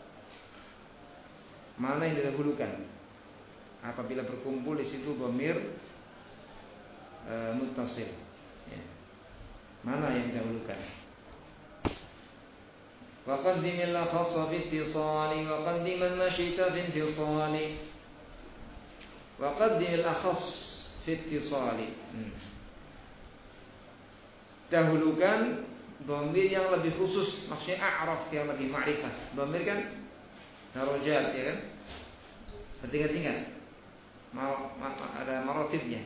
Mana yang didahulukan? Apabila berkumpul di situ dhamir muttasil. Ya. Mana yang didahulukan? Wa qaddimil khassa fi ittisali wa qaddiman mashita fi intisali. Wa qaddimil khass fi ittisali. Dahulukan dhamir yang lebih khusus, maksudnya a'raf, yang lebih ma'rifah. Dhamir kan darajat, ya kan? Bertingkat-tingkat. Ada maratibnya.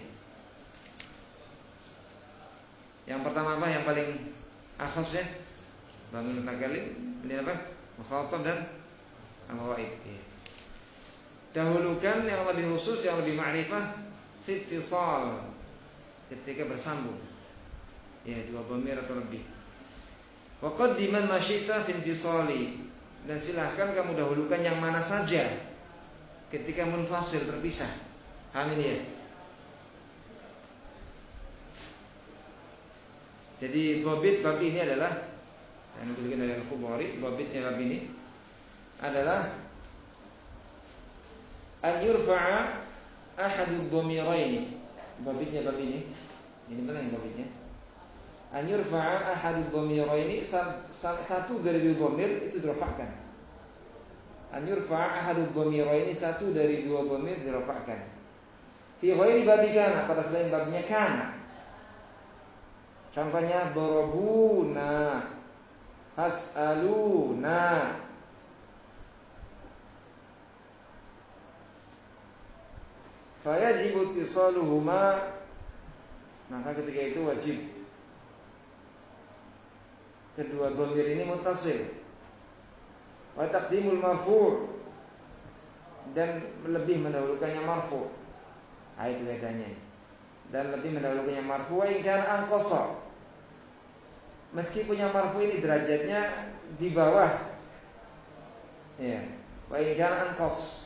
Yang pertama apa? Yang paling akhas ya? Dhamir mutakallim, kemudian apa? Mukhatab dan al-ghaib. Dahulukan yang lebih khusus, yang lebih ma'rifah fi ittisal, ketika bersambung. Ya, 2 dhamir atau lebih. Wa qaddiman masyita fi intisali, dan silahkan kamu dahulukan yang mana saja ketika munfasil, terpisah. Paham ini ya? Jadi dhabit bab ini adalah yang diberikan dari Al-Khubari. Dhabitnya bab ini adalah an yurfa'a ahadud dhamiraini. Dhabitnya bab ini benar yang dhabitnya. An yurfa'a ahadud dhamiraini, satu dari 2 dhamir itu dirafa'kan. An yurfa'a ahadud dhamiraini, satu dari 2 dhamir dirafa'kan. Fi ghairi babi kana, pada selain babnya kana. Contohnya darabuna, fas'aluna. Fayajibu ittisaluhuma, maka ketika itu wajib kedua dhamir ini muttasil. Wa taqdimul marfu', dan lebih mendahulukannya marfu'. Itu bedanya. Dan lebih mendahulukannya marfu' wa in kana anqasa, meskipun yang marfu' ini derajatnya di bawah. Ya. Wa in kana anqas.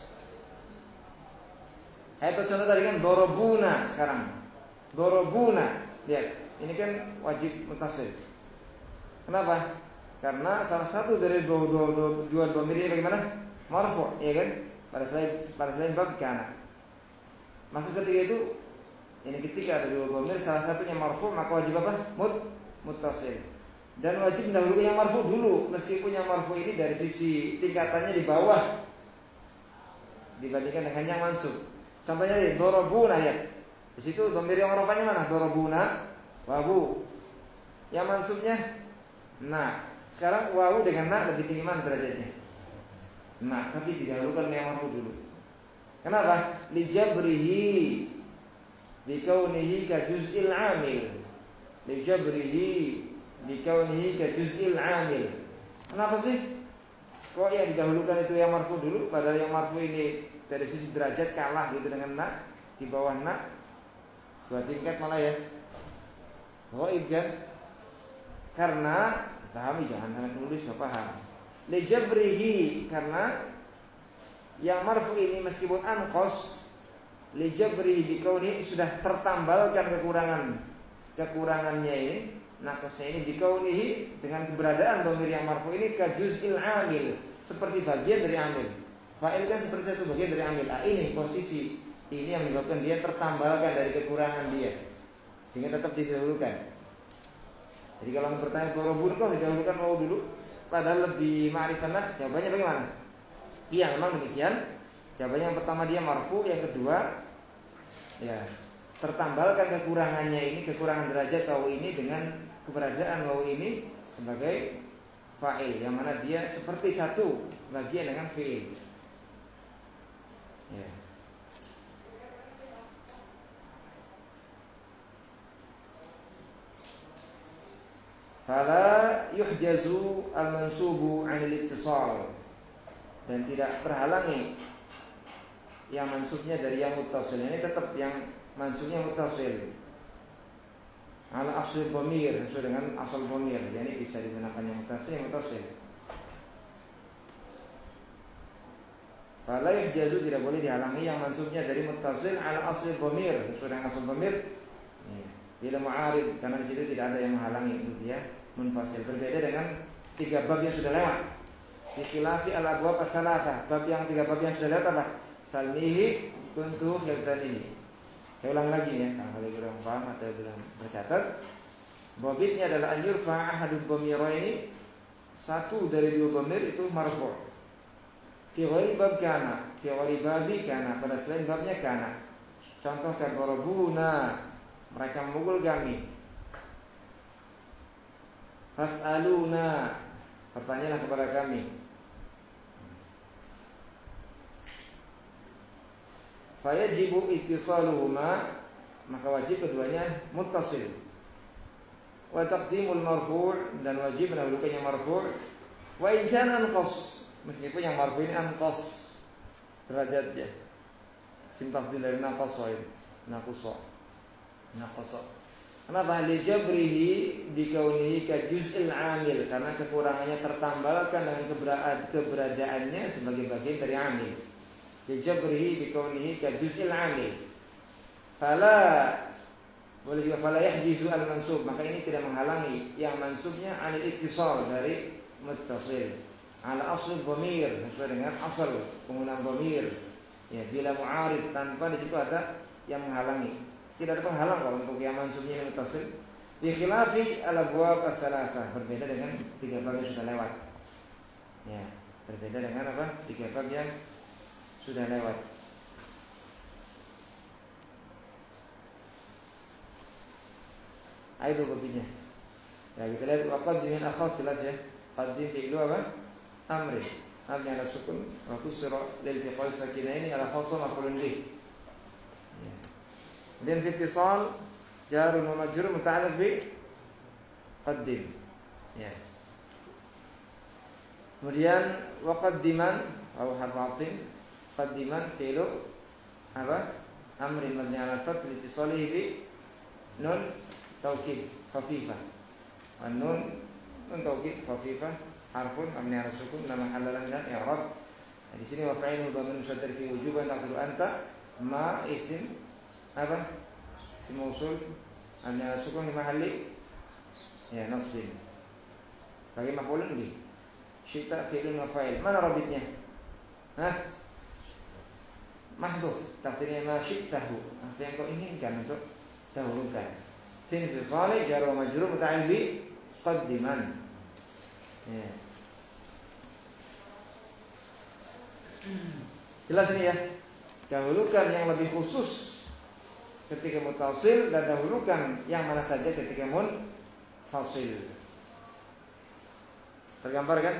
Itu contoh tadi kan darabuna, sekarang darabuna. Lihat, ini kan wajib muttasil. Kenapa? Karena salah satu dari dua dhamir ini bagaimana? Marfu', ya kan? Pada selain bab kana. Maksud ketika itu, ini ketika ada 2 dhamir salah satunya marfu', maka wajib apa? Muttasil. Dan wajib mendahulukan yang marfu' dulu, meskipun yang marfu' ini dari sisi tingkatannya di bawah dibandingkan dengan yang mansub. Contohnya nih, darabuna, ya. Di situ dhamir yang rafa'nya mana? Darabuna, wawu. Yang mansubnya na. Sekarang wawu dengan na lebih tinggi mana derajatnya? Na, tapi didahulukan yang marfu' dulu. Kenapa? Lijabrihi bikaunihi ka juz'il 'amil. Lijabrihi bikaunihi ka juz'il 'amil. Kenapa sih? Kok yang didahulukan itu yang marfu' dulu, padahal yang marfu' ini dari sisi derajat kalah gitu dengan na, di bawah na 2 tingkat malah ya. Ghaib kan? karena pahami, jangan hanya nulis nggak paham. Li jabrihi, karena yang marfu ini meskipun anqas, li jabrihi bi kauni, sudah tertambalkan kekurangannya ini, nakasnya ini bi kaunihi, dengan keberadaan dhamir yang marfu ini ka juz'il amil, seperti bagian dari amil. Fa'il kan seperti satu bagian dari amil. Ini posisi ini yang menyebabkan dia tertambalkan dari kekurangan dia, sehingga tetap didahulukan. Jadi kalau bertanya dorobun kok didahulukan wawu dulu, padahal lebih ma'rifah, jawabannya bagaimana? Iya, memang demikian. Jawabannya yang pertama dia marfu, yang kedua ya tertambalkan kekurangannya ini, kekurangan derajat wawu ini dengan keberadaan wawu ini sebagai fa'il, yang mana dia seperti satu bagian dengan fi'il. Ya. Fala yuhjazu al-mansubu 'anil ittisal, dan tidak terhalangi yang mansubnya dari yang muttasil. Ini tetap yang mansubnya muttasil ala asli dhamir, sesuai dengan asal dhamir. Jadi bisa digunakan yang muttasil. Fala yuhjazu, tidak boleh dihalangi yang mansubnya dari muttasil ala asli dhamir, sesuai dengan asal dhamir. Bila mu'arid, karena di situ tidak ada yang menghalangi untuk dia munfasil. Berbeda dengan 3 bab yang sudah lewat. Bi khilafi al-abwab ats-tsalatsah, bab yang 3 bab yang sudah lewat apa? Salmihi kuntu khiltanihi. Saya ulang lagi ya, kalau kurang paham atau belum bercatat. Babitnya adalah an yurfa ahadud dhamiraini, satu dari 2 dhamir itu marfu'. Fi ghairi bab kana, fi ghairi babi kana, pada selain babnya kana. Contoh kadarabuna, mereka memukul kami. Fas'aluna, bertanyalah kepada kami. Fayajibu ittisaluhuma, maka wajib keduanya muttasil. Wa taqdimul marfu', dan wajib mendahulukan yang marfu'. Wa in kana anqas, meskipun yang marfu' ini anqas derajatnya. Sim tafdhil dari naqasa itu. Naqasa. Kenapa? Li jabrihi bi kaunihi ka juz'il amil, karena kekurangannya tertambalkan dengan keberadaannya sebagai bagian dari amil. Li jabrihi bi kaunihi ka juz'il amil. Fala, boleh juga fala yahjizu al mansub, maka ini tidak menghalangi yang mansubnya anil ittisal, dari muttasil ala asl dhamir, sesuai dengan asal penggunaan dhamir. Ya, bila mu'arid, tanpa di situ ada yang menghalangi. Tidak ada penghalang kalau untuk yang mansubnya yang muttasil. Bi khilafi al-abwab ats-tsalatsah, berbeda dengan 3 bab yang sudah lewat. Ya, berbeda dengan apa? 3 bab yang sudah lewat. Ayo babinya. Ya, kita lihat waqaddim min akhas, jelas ya. Qaddim fi'lu apa? Amri. Amri ala sukun wa kusra lil tiqal sakinaini ala khasr maf'ulun bih. Ya. Kemudian ittisal jarun wa majrur muta'alliq bi qaddim. Ya. Kemudian waqaddiman atau harf atin, qaddiman fi'lu apa? Amrin mabni ala fath li ittisalihi bi nun taukid khafifah. An-nun taukid khafifah harfun mabni ala sukun la mahalla lahu min al-i'rab. Di sini wa fa'iluhu dhamir musaddar fi wujuban taqdiru anta ma isim apa? Isim mausul mabni ala sukun di mahalli ya nasbin. Bagi maf'ulun bi syi'ta fi'lun wa fa'il. Mana rabitnya? Hah? Mahdhuf. Takdirnya ma syi'tahu, apa yang kau inginkan untuk dahulukan. Fin fi salih jar wa majrur muta'alliq bi qaddiman. Ya. Jelas ini ya. Dahulukan yang lebih khusus ketika muttasil, dan dahulukan yang mana saja ketika munfasil. Tergambar kan?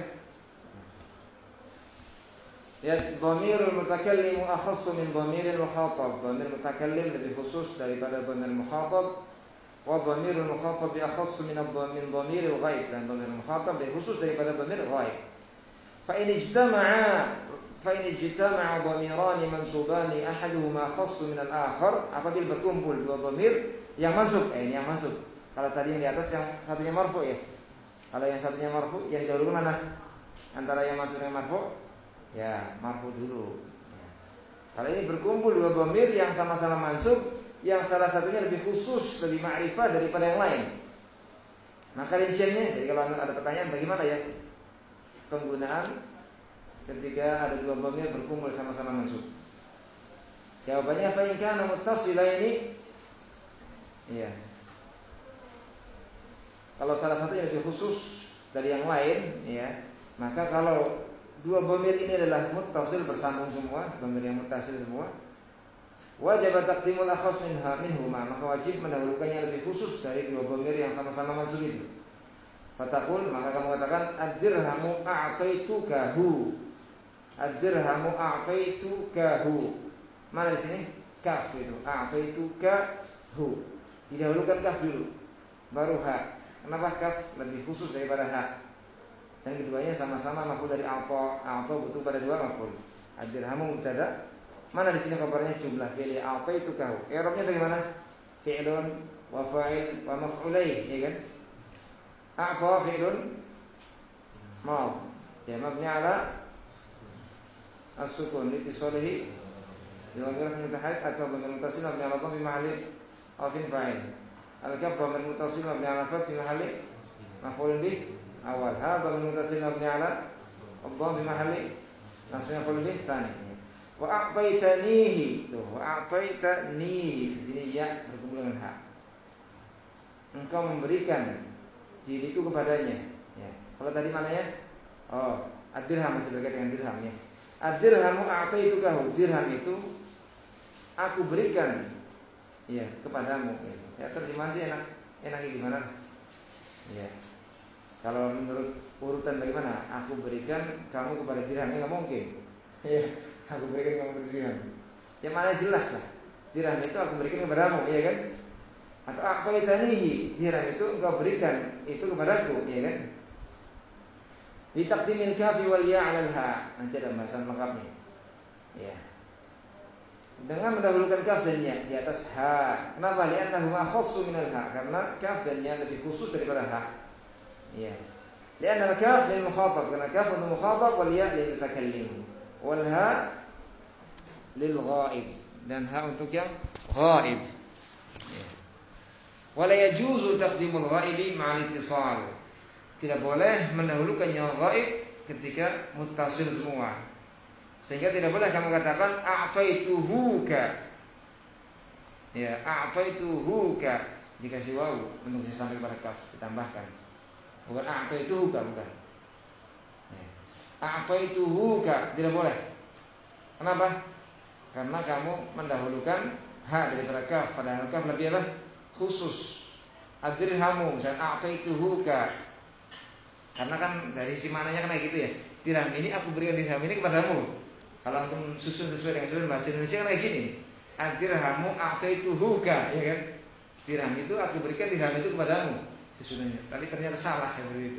Ya, dhamirul mutakallim akhassu min dhamiril mukhatab. Dhamir mutakallim lebih khusus daripada dhamir mukhatab. Wa dhamirul mukhatab akhassu min dhamiril ghaib, dan dhamir mukhatab lebih khusus daripada dhamir ghaib. Fa in ijtama'a dhamirani mansubani ahaduhuma khassu min al-akhar, apabila berkumpul 2 dhamir yang mansub, ini yang mansub. Kalau tadi yang di atas yang satunya marfu ya. Kalau yang satunya marfu, yang didahulukan mana? Antara yang masuk dengan marfu, ya marfu dulu. Ya. Kalau ini berkumpul dua dhamir yang sama-sama mansub, yang salah satunya lebih khusus, lebih ma'rifah daripada yang lain. Maka rinciannya, jadi kalau ada pertanyaan bagaimana ya penggunaan ketika ada dua dhamir berkumpul sama-sama mansub? Jawabannya fa in kana muttasilaini, iya. Kalau salah satunya lebih khusus dari yang lain, ya, maka kalau dua dhamir ini adalah muttasil bersambung semua, dhamir yang muttasil semua, wajib taqdimul akhas minhuma, maka wajib mendahulukan yang lebih khusus dari dua dhamir yang sama-sama mansub itu. Fataqul, maka kamu katakan ad-dirhamu a'taitukahu. Ad-dirhamu a'taitukahu. Mana di sini? Kaf itu. A'taitukahu. Didahulukan kaf dulu, baru ha. Kenapa kaf lebih khusus daripada ha? Dan keduanya sama-sama maf'ul dari a'ta. A'ta butuh pada dua maf'ul. Ad-dirhamu mubtada. Mana di sini kabarnya jumlah fi'il a'taitukahu. I'rabnya bagaimana? Fi'lun wa fa'il wa maf'ulain, ya kan? A'ta fi'lun madh. Ya mabni ala as-sukun litisalihi dhamir mutaharrik atau dhamir muttasil mabni ala dhammi mahalli raf'in fa'il. Al-kaf dhamir muttasil mabni ala fath fi mahalli maf'ulun bih awal. Ha dhamir muttasil mabni ala dhammi mahalli nasbun maf'ulun bih tsani. Wa a'taitanihi. Tuh, wa a'taitanihi. Di sini ya berkumpul dengan ha. Engkau memberikan diriku kepadanya. Ya. Kalau tadi mana ya? Oh, ad-dirham masih berkaitan dengan dirham ya. Ad-dirhamu a'taitukahu. Dirham itu aku berikan ya kepadamu. Ya, terjemahan sih enaknya gimana? Ya. Kalau menurut urutan bagaimana? Aku berikan kamu kepada dirham, enggak mungkin. Ya, aku berikan kamu kepada dirham. Ya mana jelas lah. Dirham itu aku berikan kepadamu, ya kan? Atau a'taitanihi, dirham itu engkau berikan itu kepadaku, ya kan? Bi taqdimil kafi wal ya 'ala al-ha. Nanti ada bahasan lengkapnya. Ya. Dengan mendahulukan kaf dan ya di atas ha. Kenapa? Li'annahu akhassu min al-ha. Karena kaf dan ya lebih khusus daripada ha. Ya. Li'anna al-kaf lil mukhatab, karena kaf untuk mukhatab wal ya lil mutakallim. Wal ha lil ghaib, dan ha untuk yang ghaib. Ya. Wala yajuzu taqdimul ghaibi ma'al ittisal. Tidak boleh mendahulukan yang ghaib ketika muttasil semua. Sehingga tidak boleh kamu katakan a'taituhuka. Ya, a'taituhuka dikasih waw untuk bisa sampai kepada kaf ditambahkan. Bukan a'taituhuka, bukan. Ya. A'taituhuka tidak boleh. Kenapa? Karena kamu mendahulukan ha daripada kaf, padahal kaf lebih apa? Khusus. Ad-dirhamu dan a'taituhuka. Karena kan dari si mananya kan kayak gitu ya. Dirham ini aku berikan dirham ini kepadamu. Kalau antum susun sesuai dengan susunan bahasa Indonesia kan kayak gini. Ad-dirhamu a'taituhuka, ya kan? Dirham itu aku berikan dirham itu kepadamu susunannya. Tapi ternyata salah seperti itu.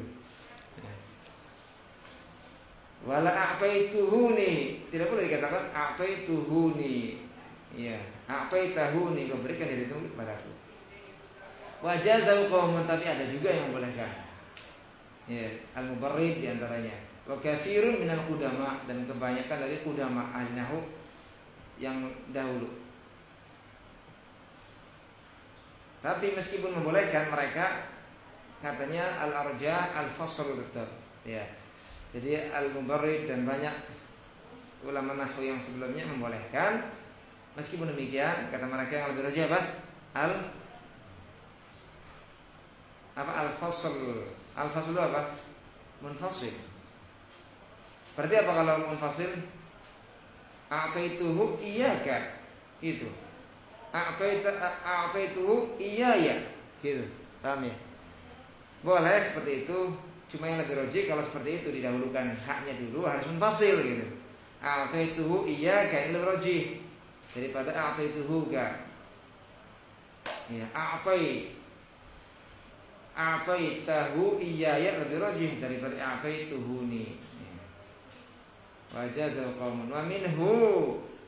Wala a'taituhuni, tidak boleh dikatakan a'taituhuni. Ya, a'taitahuni, kau berikan diri itu kepadaku. Wajazau qaumun, tapi ada juga yang membolehkan. Ya, al-mubarrid di antaranya. Wa katsirun minal qudama, dan kebanyakan dari qudama ahli nahwu yang dahulu. Tapi meskipun membolehkan, mereka katanya al-arjah al-fasl tetap. Ya. Jadi al-mubarrid dan banyak ulama nahwu yang sebelumnya membolehkan. Meskipun demikian, kata mereka yang lebih rajih apa? Al-fasl. Al-fasl apa? Munfasil. Berarti apa kalau munfasil? A'taituhu iyyaka. Gitu. A'taituhu iyyaya. Gitu. Paham ya? Boleh seperti itu. Cuma yang lebih rajih kalau seperti itu didahulukan haknya dulu, harus munfasil gitu. A'taituhu iyyaka, ini lebih rajih daripada a'taituhu ka. Ya, a'taitahu iyyaya lebih rajih daripada a'taituhuni. Wajazal qaumun wa minhu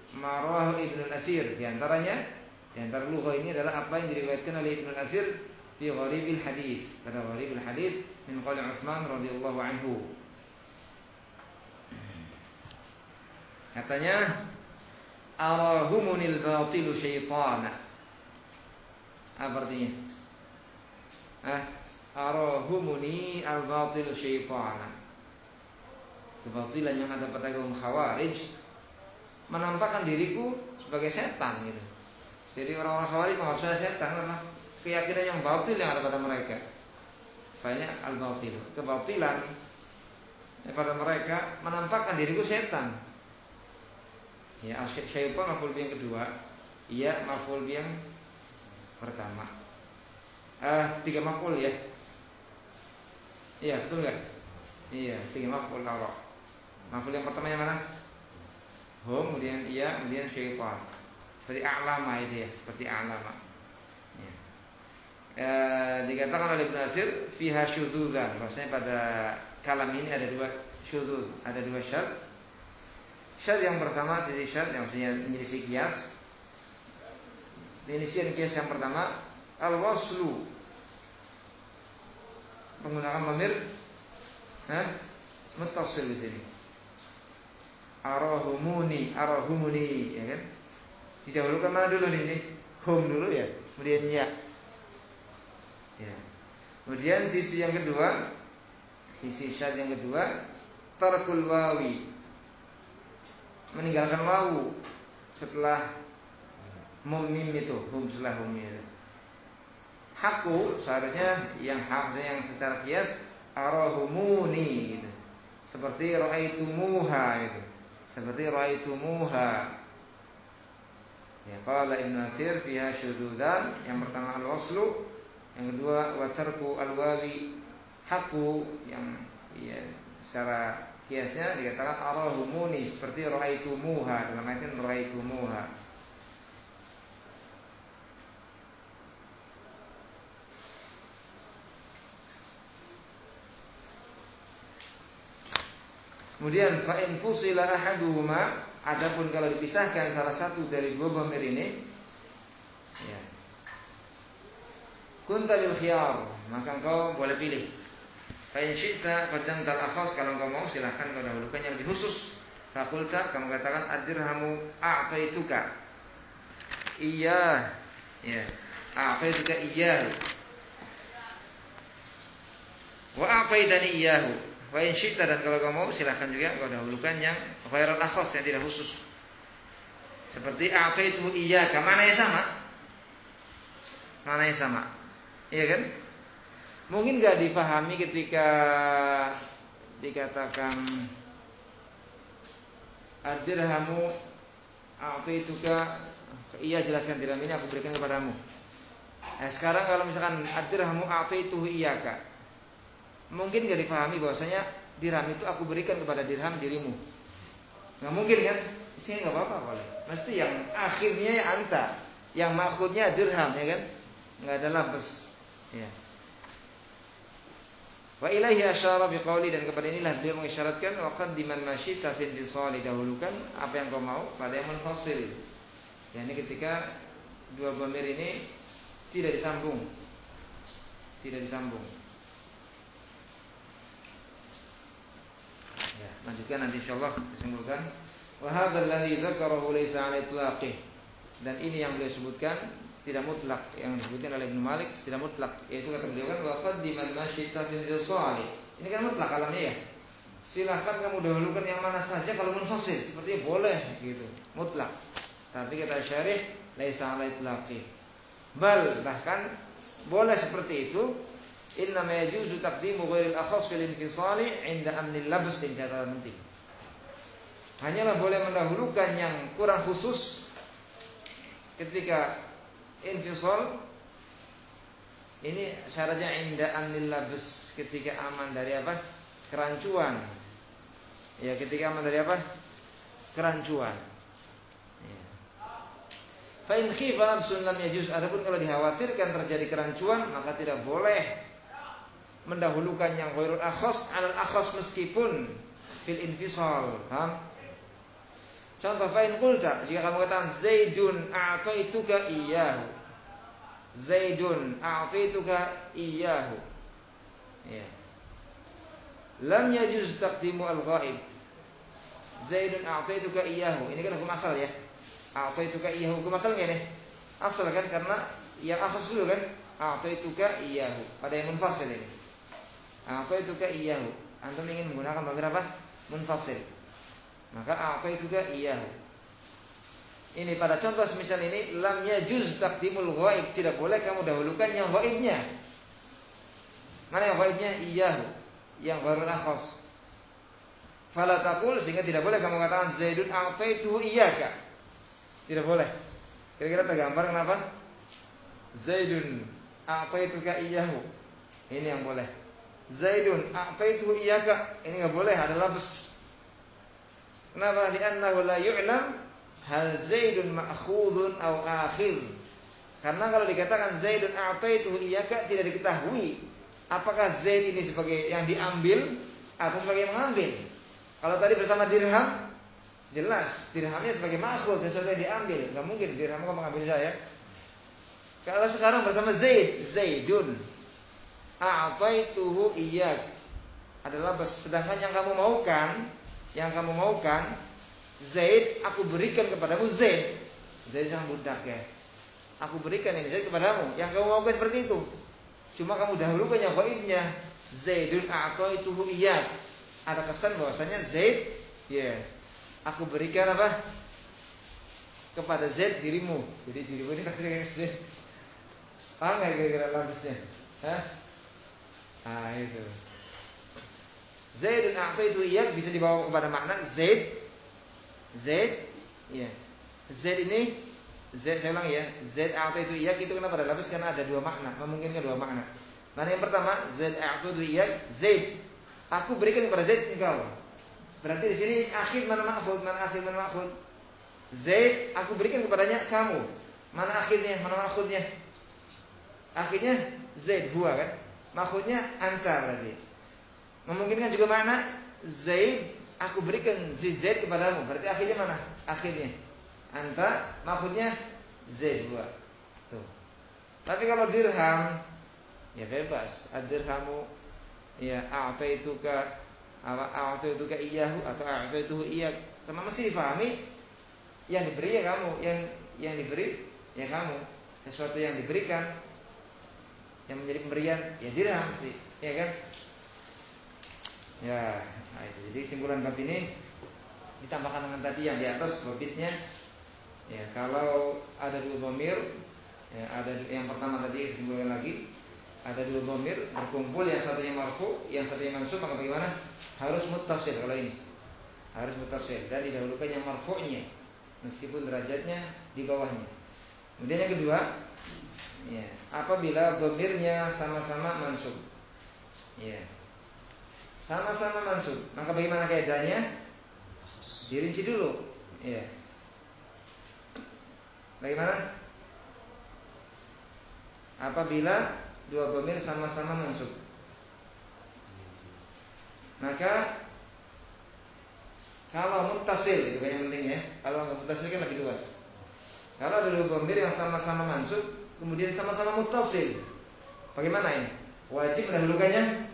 marahu Ibnu al-Athir. Di antara lughah ini adalah apa yang diriwayatkan oleh Ibnu al-Athir fi gharibil hadis, pada gharibil hadis min qauli Utsman radhiyallahu anhu. Katanya arahumunil batilu syaitana. Apa artinya? Arahumuni al-batilu syaitana. Kebatilan yang ada pada kaum Khawarij menampakkan diriku sebagai setan gitu. Jadi orang-orang Khawarij menganggap saya setan karena keyakinan yang batil yang ada pada mereka. Banyak al-batil, kebatilan pada mereka menampakkan diriku setan. Ya, syaitan maf'ul bi yang kedua, iya maf'ul bi yang pertama. 3 maf'ul ya. Iya, betul enggak? Iya, 3 maf'ul kalau. Maf'ul yang pertama yang mana? Hum, kemudian iya, kemudian syaitan. Seperti a'lama itu ya, seperti a'lama. Ya. Dikatakan oleh Ibnu Atsir fiha syudzuzan. Maksudnya pada kalam ini ada 2 syudzuz, ada 2 syadz. Syadz yang pertama sisi syadz yang maksudnya menyelisih kias. Penyelisihan kias yang pertama al-waslu, menggunakan dhamir muttasil di sini. Arahumuni, ya kan? Didahulukan mana dulu nih? Hum dulu ya, kemudian ya. Ya. Kemudian sisi yang kedua, sisi syad yang kedua, tarkul wawi, meninggalkan wawu setelah mim itu, hum setelah hum itu. Haku seharusnya yang yang secara kias arahumuni gitu. Seperti ra'aitumuha itu. Seperti ra'aitumuha. Ya, qala Ibnu Atsir fiha syudzuzan, yang pertama al-waslu, yang kedua wa tarku al-wawi. Haku yang ya secara kiasnya dikatakan arahumuni seperti ra'aitumuha, dalam artian ra'aitumuha. Kemudian fa in fusila ahaduhuma, adapun kalau dipisahkan salah satu dari 2 dhamir ini, ya. Kunta bil khiyar, maka engkau boleh pilih. Fa in syi'ta qaddamta al-akhas, kalau engkau mau silakan kau dahulukan yang lebih khusus. Fakulta, kamu katakan ad-dirhamu a'taituka. Iya, ya. A'taituka iyyahu. Wa a'taitani iyyahu. Wa in syi'ta, dan kalau kamu mau silakan juga kau dahulukan yang ghairal akhas, yang tidak khusus. Seperti a'taitu iyyaka, maknanya sama. Maknanya sama. Iya kan? Mungkin enggak difahami ketika dikatakan ad-dirhamu a'taituka, iya jelaskan dirham ini aku berikan kepadamu. Sekarang kalau misalkan ad-dirhamu a'taituhu iyyaka, mungkin gak difahami bahwasanya dirham itu aku berikan kepada dirham dirimu. Nggak mungkin kan? Di sini nggak apa-apa boleh. Mesti yang akhirnya ya anta, yang maksudnya dirham ya kan? Nggak ada labas. Ya. Wa ilaihi asyara biqauli, dan kepada inilah beliau mengisyaratkan wa qaddiman masyita fil disali, dahulukan apa yang kau mau pada yang munfasil. Ya, ini ketika 2 dhamir ini tidak disambung. Tidak disambung. Ya, lanjutkan nanti insyaallah disimpulkan. Wa hadzal ladzi dzakarahu laysa 'ala itlaqih. Dan ini yang beliau sebutkan tidak mutlak, yang disebutkan oleh Ibnu Malik tidak mutlak, yaitu kata beliau kan wa qaddiman masyita fil disali. Ini kan mutlak alamnya ya. Silahkan kamu dahulukan yang mana saja kalau munfasil, sepertinya boleh gitu, mutlak. Tapi kata syarih laysa 'ala itlaqih. Bahkan boleh seperti itu. Inna ma yajuzu taqdimu ghairil akhas fil infisali 'inda amnil labs, ini kata penting. Hanyalah boleh mendahulukan yang kurang khusus ketika infisal. Ini syaratnya 'inda amnil labs, ketika aman dari apa? Kerancuan. Ya, ketika aman dari apa? Kerancuan. Ya. Fa in khifa labsun lam yajuz, adapun kalau dikhawatirkan terjadi kerancuan maka tidak boleh mendahulukan yang ghairul akhas 'alal akhas meskipun fil infisal. Paham? Contoh, fa in qulta, jika kamu katakan Zaidun a'taituka iyyahu. Zaidun a'taituka iyyahu. Ya. Lam yajuz taqdimu al-ghaib. Zaidun a'taituka iyyahu. Ini kan hukum asal ya. A'taituka iyyahu hukum asal enggak nih? Asal kan karena yang akhas dulu kan. A'taituka iyyahu. Pada yang munfasil ini. A'taituka iyyahu. Antum ingin menggunakan dhamir apa? Munfasil. Maka a'taituka iyyahu. Ini pada contoh semisal ini lam yajuz taqdimul ghaib, tidak boleh kamu dahulukan yang ghaibnya. Mana yang ghaibnya? Iyyahu, yang ghairul akhas. Fala taqul, sehingga tidak boleh kamu katakan Zaidun a'taituhu iyyaka. Tidak boleh. Kira-kira tergambar kenapa? Zaidun a'taituka iyyahu. Ini yang boleh. Zaidun a'taituhu iyyaka. Ini enggak boleh, ada labs. Kenapa? Li'annahu la yu'lam hal Zaidun ma'khudun aw akhir. Karena kalau dikatakan Zaidun a'taituhu iyyaka, tidak diketahui apakah Zaid ini sebagai yang diambil atau sebagai yang mengambil. Kalau tadi bersama dirham, jelas dirhamnya sebagai ma'khud, sesuatu yang diambil. Enggak mungkin dirham kamu mengambil saya. Kalau sekarang bersama Zaid, Zaidun a'taituhu iyyak adalah sedangkan yang kamu maukan Zaid, aku berikan kepadamu Zaid. Zaid sang budak ya. Aku berikan ini Zaid kepadamu. Yang kamu maukan seperti itu. Cuma kamu dahulukan yang ghaibnya. Zaidun a'taituhu iyyak. Ada kesan bahwasanya Zaid, ya, aku berikan apa? Kepada Zaid dirimu. Jadi dirimu ini kira-kira Zaid. Paham enggak kira-kira labasnya? Hah? Ah, itu. Zaidun a'taituhu iyyak bisa dibawa kepada makna Zaid, ya. Zaid ini, Zaid saya ulang ya. Zaid a'taitu iyyak itu kenapa ada labas? Karena ada dua makna, memungkinkan dua makna. Mana yang pertama, Zaid a'taitu iyyak, Zaid, aku berikan kepada Zaid engkau. Berarti di sini akhir mana ma'khud, mana akhir mana ma'khud. Zaid, aku berikan kepadanya kamu. Mana akhirnya, mana ma'khudnya? Akhirnya Zaid huwa kan? Ma'khudnya anta berarti. Memungkinkan juga makna Zaid, aku berikan si Zaid kepadamu. Berarti akhirnya mana? Akhirnya anta, maksudnya Zaid huwa. Tuh. Tapi kalau dirham, ya bebas. Ad-dirhamu ya a'taituka iyyahu atau a'taituhu iyyak. Karena mesti difahami yang diberi ya kamu, yang diberi ya kamu. Sesuatu yang diberikan yang menjadi pemberian ya dirham mesti, ya kan? Ya, nah itu. Jadi kesimpulan bab ini ditambahkan dengan tadi yang di atas babitnya. Ya, kalau ada dua dhamir, ya, ada yang pertama tadi kesimpulan lagi, ada dua dhamir berkumpul, yang satunya marfu, yang satunya mansub, maka bagaimana? Harus muttasil kalau ini. Harus muttasil dan didahulukan yang marfu'nya meskipun derajatnya di bawahnya. Kemudian yang kedua, ya, apabila dhamirnya sama-sama mansub. Ya. Sama-sama mansub, maka bagaimana kaidahnya? Dirinci dulu. Ya. Bagaimana? Apabila dua dhamir sama-sama mansub, maka kalau muttasil, itu kan yang penting ya. Kalau enggak muttasil kan lebih luas. Kalau ada dua dhamir yang sama-sama mansub, kemudian sama-sama muttasil, bagaimana ini? Wajib mendahulukannya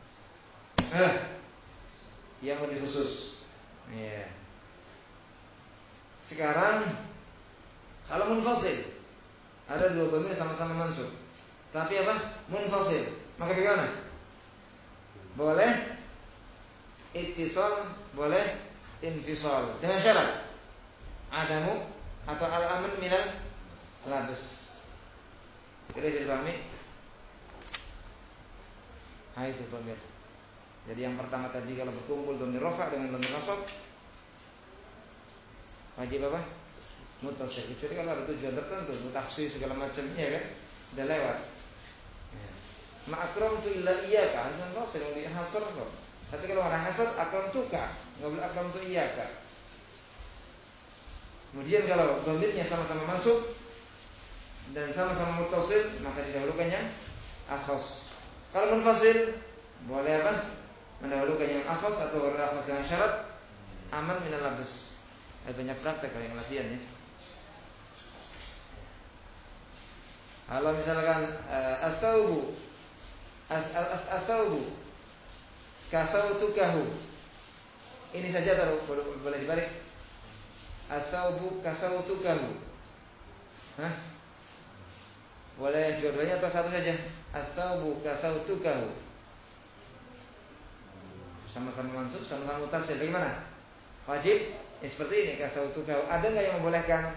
yang lebih khusus. Ya. Sekarang kalau munfasil, ada dua dhamir sama-sama mansub, tapi apa? Munfasil. Maka bagaimana? Boleh ittisal, boleh infisal dengan syarat adamu atau al-aman minal labas. Kira-kira dipahami? Nah itu dhamir. Jadi yang pertama tadi kalau berkumpul dhamir rafa dengan dhamir nasab, wajib apa? Muttasil. Kecuali kalau ada tujuan tertentu, mutakhsis segala macamnya kan, udah lewat. Ma akramtu illa iyyaka, kan fasil di hasr kok. Tapi kalau ada hasr akramtuka, enggak boleh akramtu iyyaka. Kemudian kalau dhamirnya sama-sama mansub dan sama-sama muttasil, maka didahulukan yang akhas. Kalau munfasil, boleh apa? Mendahulukan yang akhas atau akhas yang syarat aman minal labas. Ada banyak praktek kalau yang latihan ya. Kalau misalkan as-saubu as-saubu kasautukahu, ini saja taruh, boleh dibalik. As-saubu kasautukahu. Hah? Boleh dua-duanya atau satu saja? As-saubu kasautukahu. Sama-sama mansub, sama-sama mutasil. Bagaimana? Wajib? Ya, seperti ini kasautukahu. Ada enggak yang membolehkan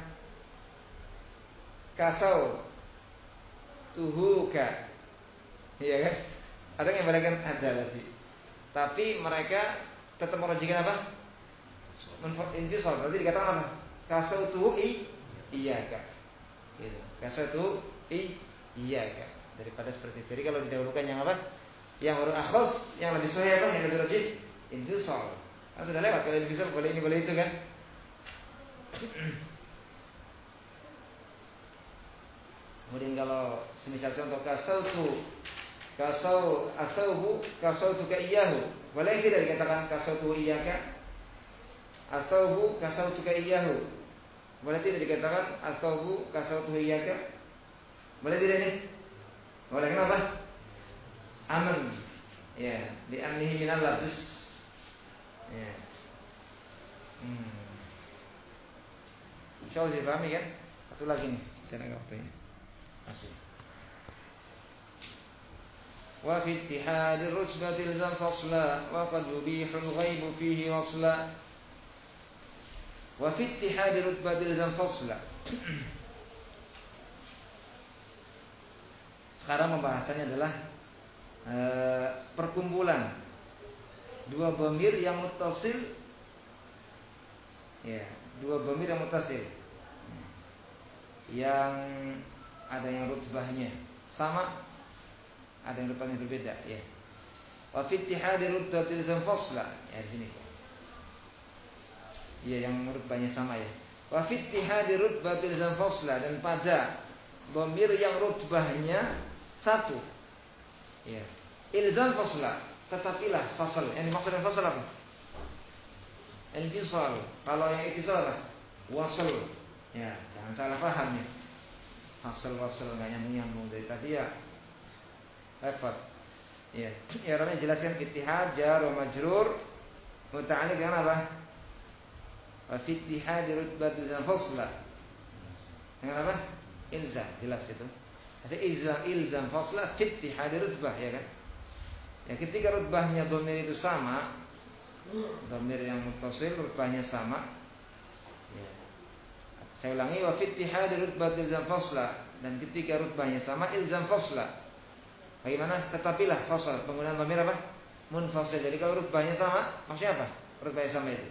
kasau tuhuka? Iya kan? Ada yang membolehkan? Ada tadi. Tapi mereka tetap merujikan apa? Infisal. Berarti dikatakan apa? Kasau tuhi iyaka. Gitu. Kasau tuhi iyaka. Daripada seperti itu. Jadi kalau didahulukan yang apa? Yang huruf akhos, yang lebih sahih apa? Yang lebih rajih? Infisal. Kan sudah lewat kalau infisal boleh ini boleh itu kan? Kemudian kalau semisal contoh kasau athaubu kasautuka iyyahu, boleh tidak dikatakan kasautu iyyaka? Athaubu kasautuka iyyahu, boleh tidak dikatakan athaubu kasautu iyyaka? Boleh tidak nih? Boleh, kenapa? Aman. Ya, di amnihi minal lafz. Ya. Insyaallah dipahami kan? Satu lagi nih, saya enggak waktunya. Masih. Wa fi ittihad ar-rutbah ilzam fasla wa qad yubihu al-ghaib fihi wasla. Wa fi ittihad ar-rutbah ilzam fasla. Sekarang pembahasannya adalah perkumpulan dua dhamir yang muttasil. Ya, dua dhamir yang muttasil. Yang ada yang rutbahnya sama, ada yang rutbahnya berbeda, ya. Wa fi ittihadi rutbatil zanfasla, ya di sini. Ya, yang rutbahnya sama ya. Wa fi ittihadi rutbatil zanfasla, dan pada dhamir yang rutbahnya satu. Ya. Ilzam fasla, tetapilah fasal. Yang dimaksud dengan fasal apa? Infisal. Kalau yang ittisal apa? Wasl. Ya, jangan salah paham ya. Wasl enggak nyambung-nyambung dari tadi ya. Repot. Ya, i'rabnya jelaskan ittihad jar wa majrur muta'alliq dengan apa? Wa fi ittihad rutbatil fasla. Dengan apa? Ilzam, jelas itu. Maksudnya ilzam fasla fi ittihad rutbah, ya kan? Ya, ketika rutbahnya dhamir itu sama, dhamir yang muttasil rutbahnya sama. Ya. Saya ulangi, wa fi ittihad rutbatil fasla, dan ketika rutbahnya sama ilzam fasla. Bagaimana? Tetapilah fasal, penggunaan dhamir apa? Munfasil. Jadi kalau rutbahnya sama, maksudnya apa? Rutbahnya sama itu.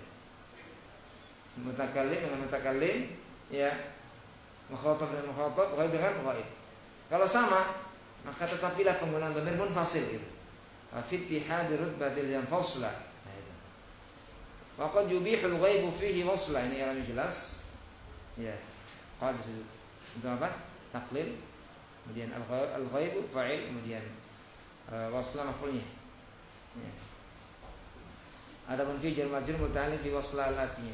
Mutakallim dengan mutakallim, ya. Mukhatab dengan mukhatab, ghaib dengan ghaib. Kalau sama, maka tetapilah penggunaan dhamir munfasil gitu. Wa fi ittihad rutbatil fasla. Nah itu. Wa qad yubihul ghaibu fihi wasla. Ini yang jelas. Ya. Qad itu apa? Taqlil. Kemudian al-ghaibu fa'il, kemudian wasla maf'ulnya. Ya. Adapun fi jar majrur muta'alliq bi wasla al-atiyah.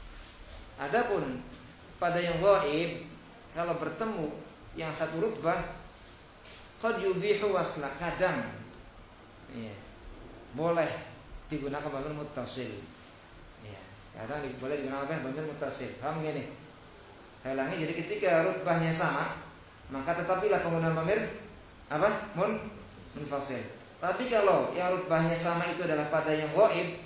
Adapun pada yang ghaib, kalau bertemu yang satu rutbah, qad yubihu wasla, kadang ya, boleh digunakan dhamir muttasil. Ya, kadang boleh digunakan dhamir muttasil. Paham enggak nih? Saya ulangi, jadi ketika rutbahnya sama, maka tetapilah penggunaan dhamir apa? Munfasil. Tapi kalau yang rutbahnya sama itu adalah pada yang ghaib,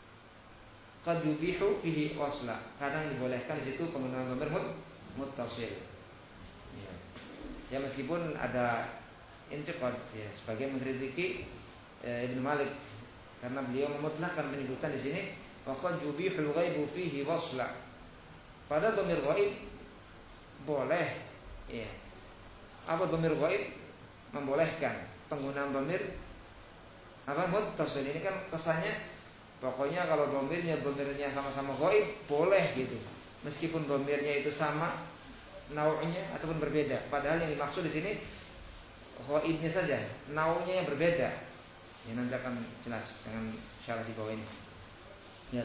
qad yubihu fihi wasla, kadang dibolehkan di situ penggunaan dhamir muttasil. Ya. Ya, meskipun ada intiqad, ya, sebagian mengkritiki Ibnu Malik karena beliau memutlakkan penyebutan di sini wa qad yubihul ghaibu fihi wasla. Pada dhamir ghaib boleh, ya. Apa dhamir ghaib? Membolehkan penggunaan dhamir apa? Muttasil. Ini kan kesannya pokoknya kalau dhamirnya sama-sama ghaib boleh gitu. Meskipun dhamirnya itu sama nau'nya ataupun berbeda. Padahal yang dimaksud di sini ghaibnya saja, nau'nya yang berbeda. Ya, nanti akan jelas dengan syarah di bawah ini. Lihat.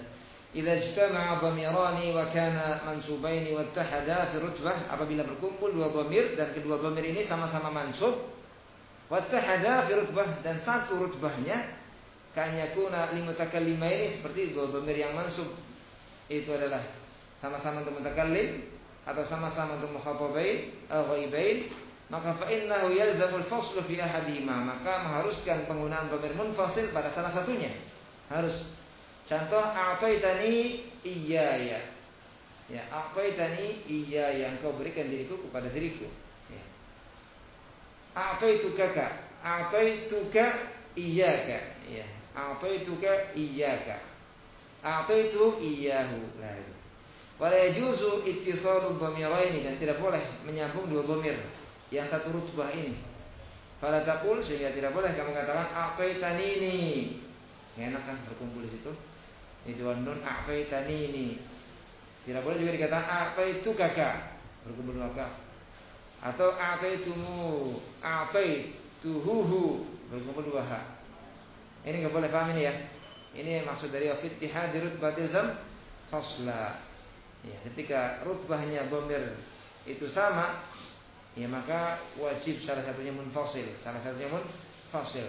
idza ijtama'a dhamirani wa kana mansubaini wattahada fi rutbah, apabila berkumpul dua dhamir dan kedua dhamir ini sama-sama mansub, wattahada fi rutbah, dan satu rutbahnya, kan yakuna limutakallimaini, seperti dua dhamir yang mansub itu adalah sama-sama untuk mutakallim atau sama-sama untuk mukhatabain ghaibain, maka fa innahu yalzamul faslu fi ahadihima, maka mengharuskan penggunaan dhamir munfasil pada salah satunya. Harus. Contoh, a'taitani iyaya. Ya, a'taitani iyaya, engkau berikan diriku kepada diriku. Ya. A'taituka, a'taituka iyaka. Ya, a'taituka iyaka. A'taitu iyahu. Nah, itu. Wala yajuzu ittisalu dhamiraini, dan tidak boleh menyambung dua dhamir yang satu rutbah ini. Fala taqul, sehingga tidak boleh kamu katakan a'taitanini. Ya, enak kan berkumpul di situ. Itu nun a'taitanini. Tidak boleh juga dikatakan a'taitukaka, berkumpul dua kaf. Atau a'taitumu, a'taituhu, berkumpul dua ha. Ini enggak boleh, paham ini ya? Ini maksud dari ittihad rutbatil zam fasla. Ya, ketika rutbahnya dhamir itu sama, ya maka wajib salah satunya munfasil, salah satunya munfasil.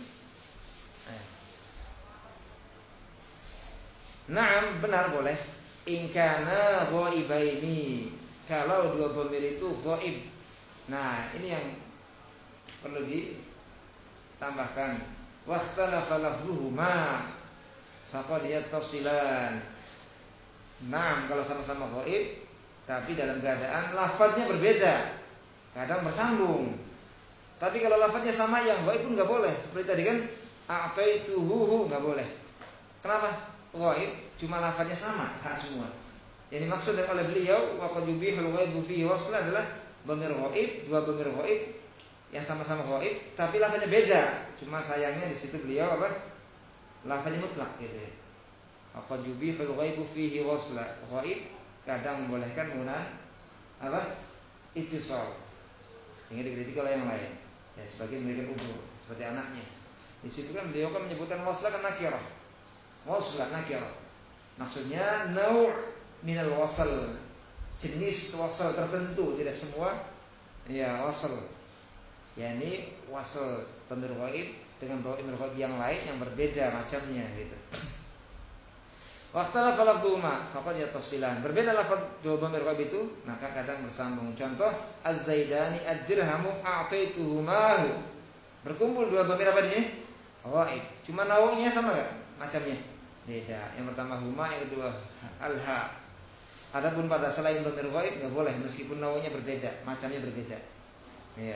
Naam, benar, boleh. In kana ghaibaini, kalau dua dhamir itu ghaib. Nah, ini yang perlu ditambahkan. Wakhtalafa lafzuhuma faqad yattasilan. Naam, kalau sama-sama ghaib tapi dalam keadaan lafadznya berbeda, kadang bersambung. Tapi kalau lafadznya sama, yang ghaib pun enggak boleh. Seperti tadi kan, a'taituhu, enggak boleh. Kenapa? Ghaib, cuma lafadznya sama, hak semua. Yang dimaksud oleh beliau wa qad yubihul ghaibu fihi wasla adalah dhamir ghaib, dua dhamir ghaib yang sama-sama ghaib tapi lafadznya beda. Cuma sayangnya di situ beliau apa? Lafadznya mutlak gitu ya. Wa qad yubihul ghaibu fihi wasla. Ghaib kadang membolehkan menggunakan apa? Ittisal. Sehingga dikritik oleh yang lain. Ya, sebagian memberikan udzur seperti anaknya. Di situ kan beliau kan menyebutkan wasla kan nakirah. Wasl nakirah, maksudnya nau' minal wasal, jenis wasal tertentu, tidak semua. Ya, wasal, yakni wasal dhamir ghaib dengan dhamir ghaib yang lain yang berbeda macamnya gitu. Wakhtalafa lafdhuma faqad yattasilan, berbeda lafaz dua dhamir ghaib itu maka kadang bersambung. Contoh, az-zaidani ad-dirhamu a'taituhumahu, berkumpul dua dhamir apa di sini? Ghaib, cuma nau'nya sama enggak? Macamnya beda. Yang pertama huma, yang kedua alha. Adapun pada selain dhamir ghaib enggak boleh, meskipun nau'nya berbeda, macamnya berbeda. Iya.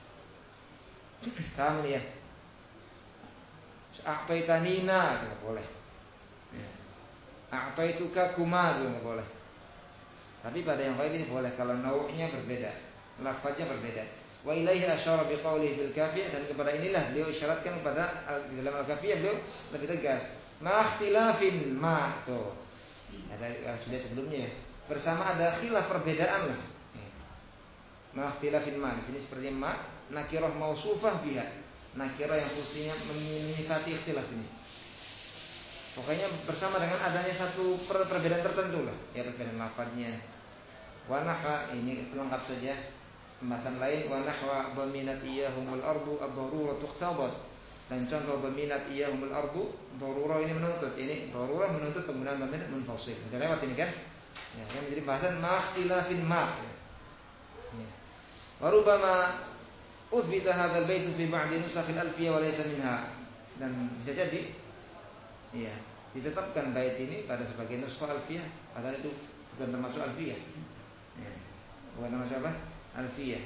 Kamu ya. A'taitanina enggak boleh. Ya. A'taituka kuma enggak boleh. Tapi pada yang ghaib ini boleh kalau nau'nya berbeda, lafaznya berbeda. Wa ilaihi asyara biqaulihi fil kafiyah, dan kepada inilah beliau isyaratkan kepada di dalam al-kafiyah, beliau lebih tegas. Ma ikhtilafin ma, tuh. Ada sudah sebelumnya ya. Bersama ada khilaf, perbedaan lah. Ma ikhtilafin ma, di sini seperti ma nakirah mausufah biha. Nakirah yang fungsinya menyifati ikhtilaf ini. Pokoknya bersama dengan adanya satu perbedaan tertentu lah. Ya, perbedaan lafadznya. Wa nahwa, ini pelengkap saja. Pembahasan lain, wa nahwa dhaminat iyahumul ardu ad-darurah tuqtadat. Dan contoh dhaminat iyahumul ardu, darurah ini menuntut, ini darurah menuntut penggunaan dhamir munfasil. Sudah lewat ini kan? Ya, yang menjadi bahasan ma ikhtilafin ma. Ya. Wa rubbama uthbita hadzal bait fi ba'd nusakh al-alfiyah wa laysa minha. Dan bisa jadi ya, ditetapkan bait ini pada sebagian nuskhah alfiyah, padahal itu bukan termasuk alfiyah. Ya. Bukan termasuk apa? Alfiyah.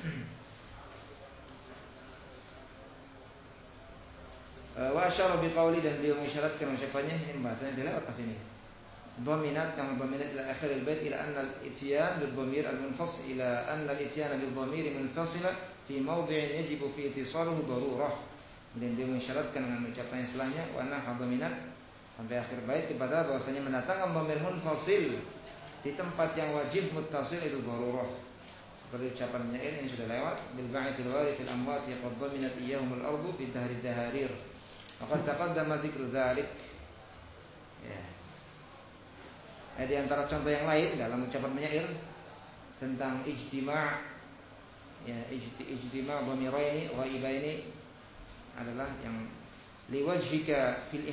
Wa asyara biqauli, dan beliau mengisyaratkan ucapannya, ini bahasanya dia lewat pas ini. Dhaminat, yang dhaminat ila akhir al-bait ila anna al-ityan bil-dhamir al-munfasil ila anna al-ityan bil-dhamir munfasila fi mawdi'in yajibu fi ittisaluhu darurah. Kemudian beliau mengisyaratkan dengan ucapan yang setelahnya wa nahwa dhaminat sampai akhir bait kepada bahwasanya mendatangkan dhamir munfasil di tempat yang wajib muttasil itu darurah. Seperti ucapan penyair yang sudah lewat, bil ba'ithil warithil amwat yaqad dhaminat iyyahumul ardu fi dahri daharir. Maka taqaddama dzikru dzalik. Ya. Di antara contoh yang lain dalam ucapan penyair tentang ijtima', ya, ijtima' dhamiraini ghaibaini adalah yang liwajhika fil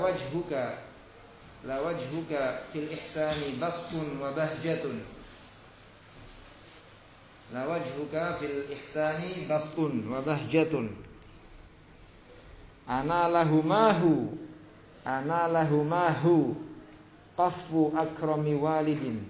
la wajhuka fil ihsani basfun wa bahjatun. La wajhuka fil ihsani basfun wa bahjatun. Ana lahumahu qaffu akrami walidin.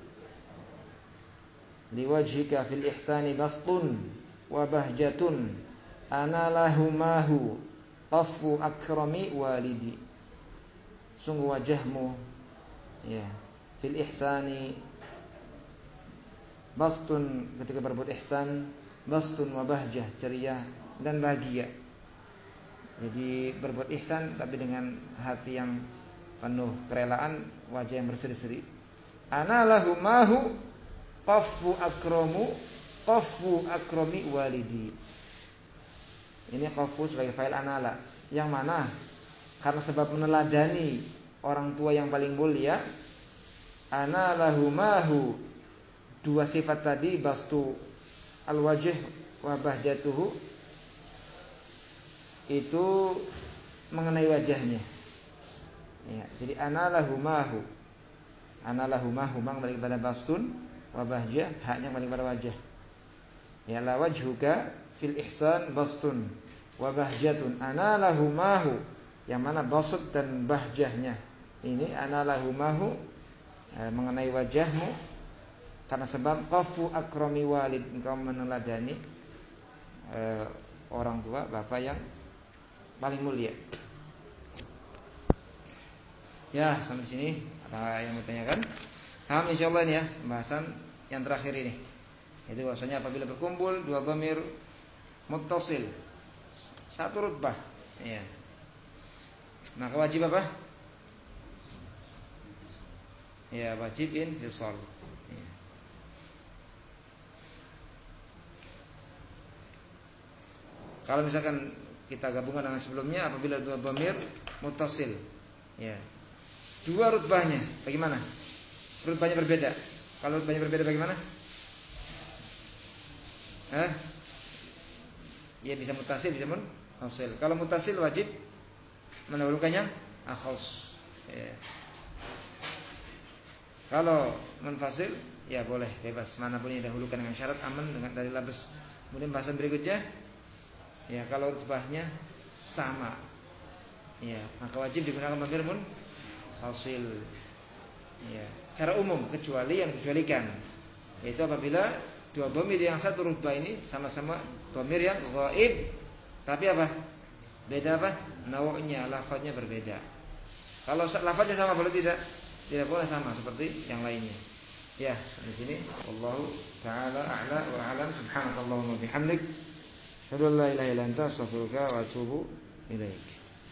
Liwajhika fil ihsani basfun wa bahjatun. Ana lahumahu qaffu akrami walidi. Sungguh wajahmu, ya, fil ihsani bastun, ketika berbuat ihsan, bastun wa bahjah, ceria dan bahagia. Jadi berbuat ihsan tapi dengan hati yang penuh kerelaan, wajah yang berseri-seri. Ana lahumahu qaffu akrami walidi. Ini qaffu sebagai fa'il anala, yang mana karena sebab meneladani orang tua yang paling mulia. Ana lahumahu, dua sifat tadi, bastu al-wajh wa bahjatuhu, itu mengenai wajahnya, ya. Jadi ana lahumahu balik pada bastun wa bahjah, haknya balik pada wajah. Ya, la wajhuka fil ihsan bastun wa bahjatun. Ana lahumahu, yang mana basut dan bahjahnya ini ana lahumahu, mengenai wajahmu, karena sebab qafu akrami walid, engkau meneladani orang tua, bapak yang paling mulia. Ya, sampai sini ada yang mau tanyakan? Insyaallah ini ya pembahasan yang terakhir ini. Itu bahwasanya apabila berkumpul dua dhamir muttasil satu rutbah, ya, maka wajib apa? Ya, wajib infisal. Ya. Kalau misalkan kita gabungkan dengan sebelumnya, apabila dua dhamir muttasil, ya, dua rutbahnya bagaimana? Rutbahnya berbeda. Kalau rutbahnya berbeda bagaimana? Ya, bisa muttasil, bisa munfasil. Kalau muttasil wajib mendahulukan yang akhas. Ya. Kalau munfasil, ya boleh bebas manapun yang dahulukan dengan syarat aman dengan dari labas. Kemudian bahasan berikutnya, ya, kalau rutbahnya sama, ya, maka wajib digunakan dhamir munfasil. Ya, secara umum, kecuali yang dikecualikan, yaitu apabila dua dhamir yang satu rutbah ini sama-sama dhamir yang ghaib, tapi apa? Beda apa? Nau'nya, lafadznya berbeda. Kalau lafadznya sama boleh tidak? Tidak boleh sama seperti yang lainnya. Ya, di sini wallahu taala a'la wa a'lam. Subhanakallahumma bihamdik, asyhadu an la ilaha illa anta, astaghfiruka wa atubu ilaik.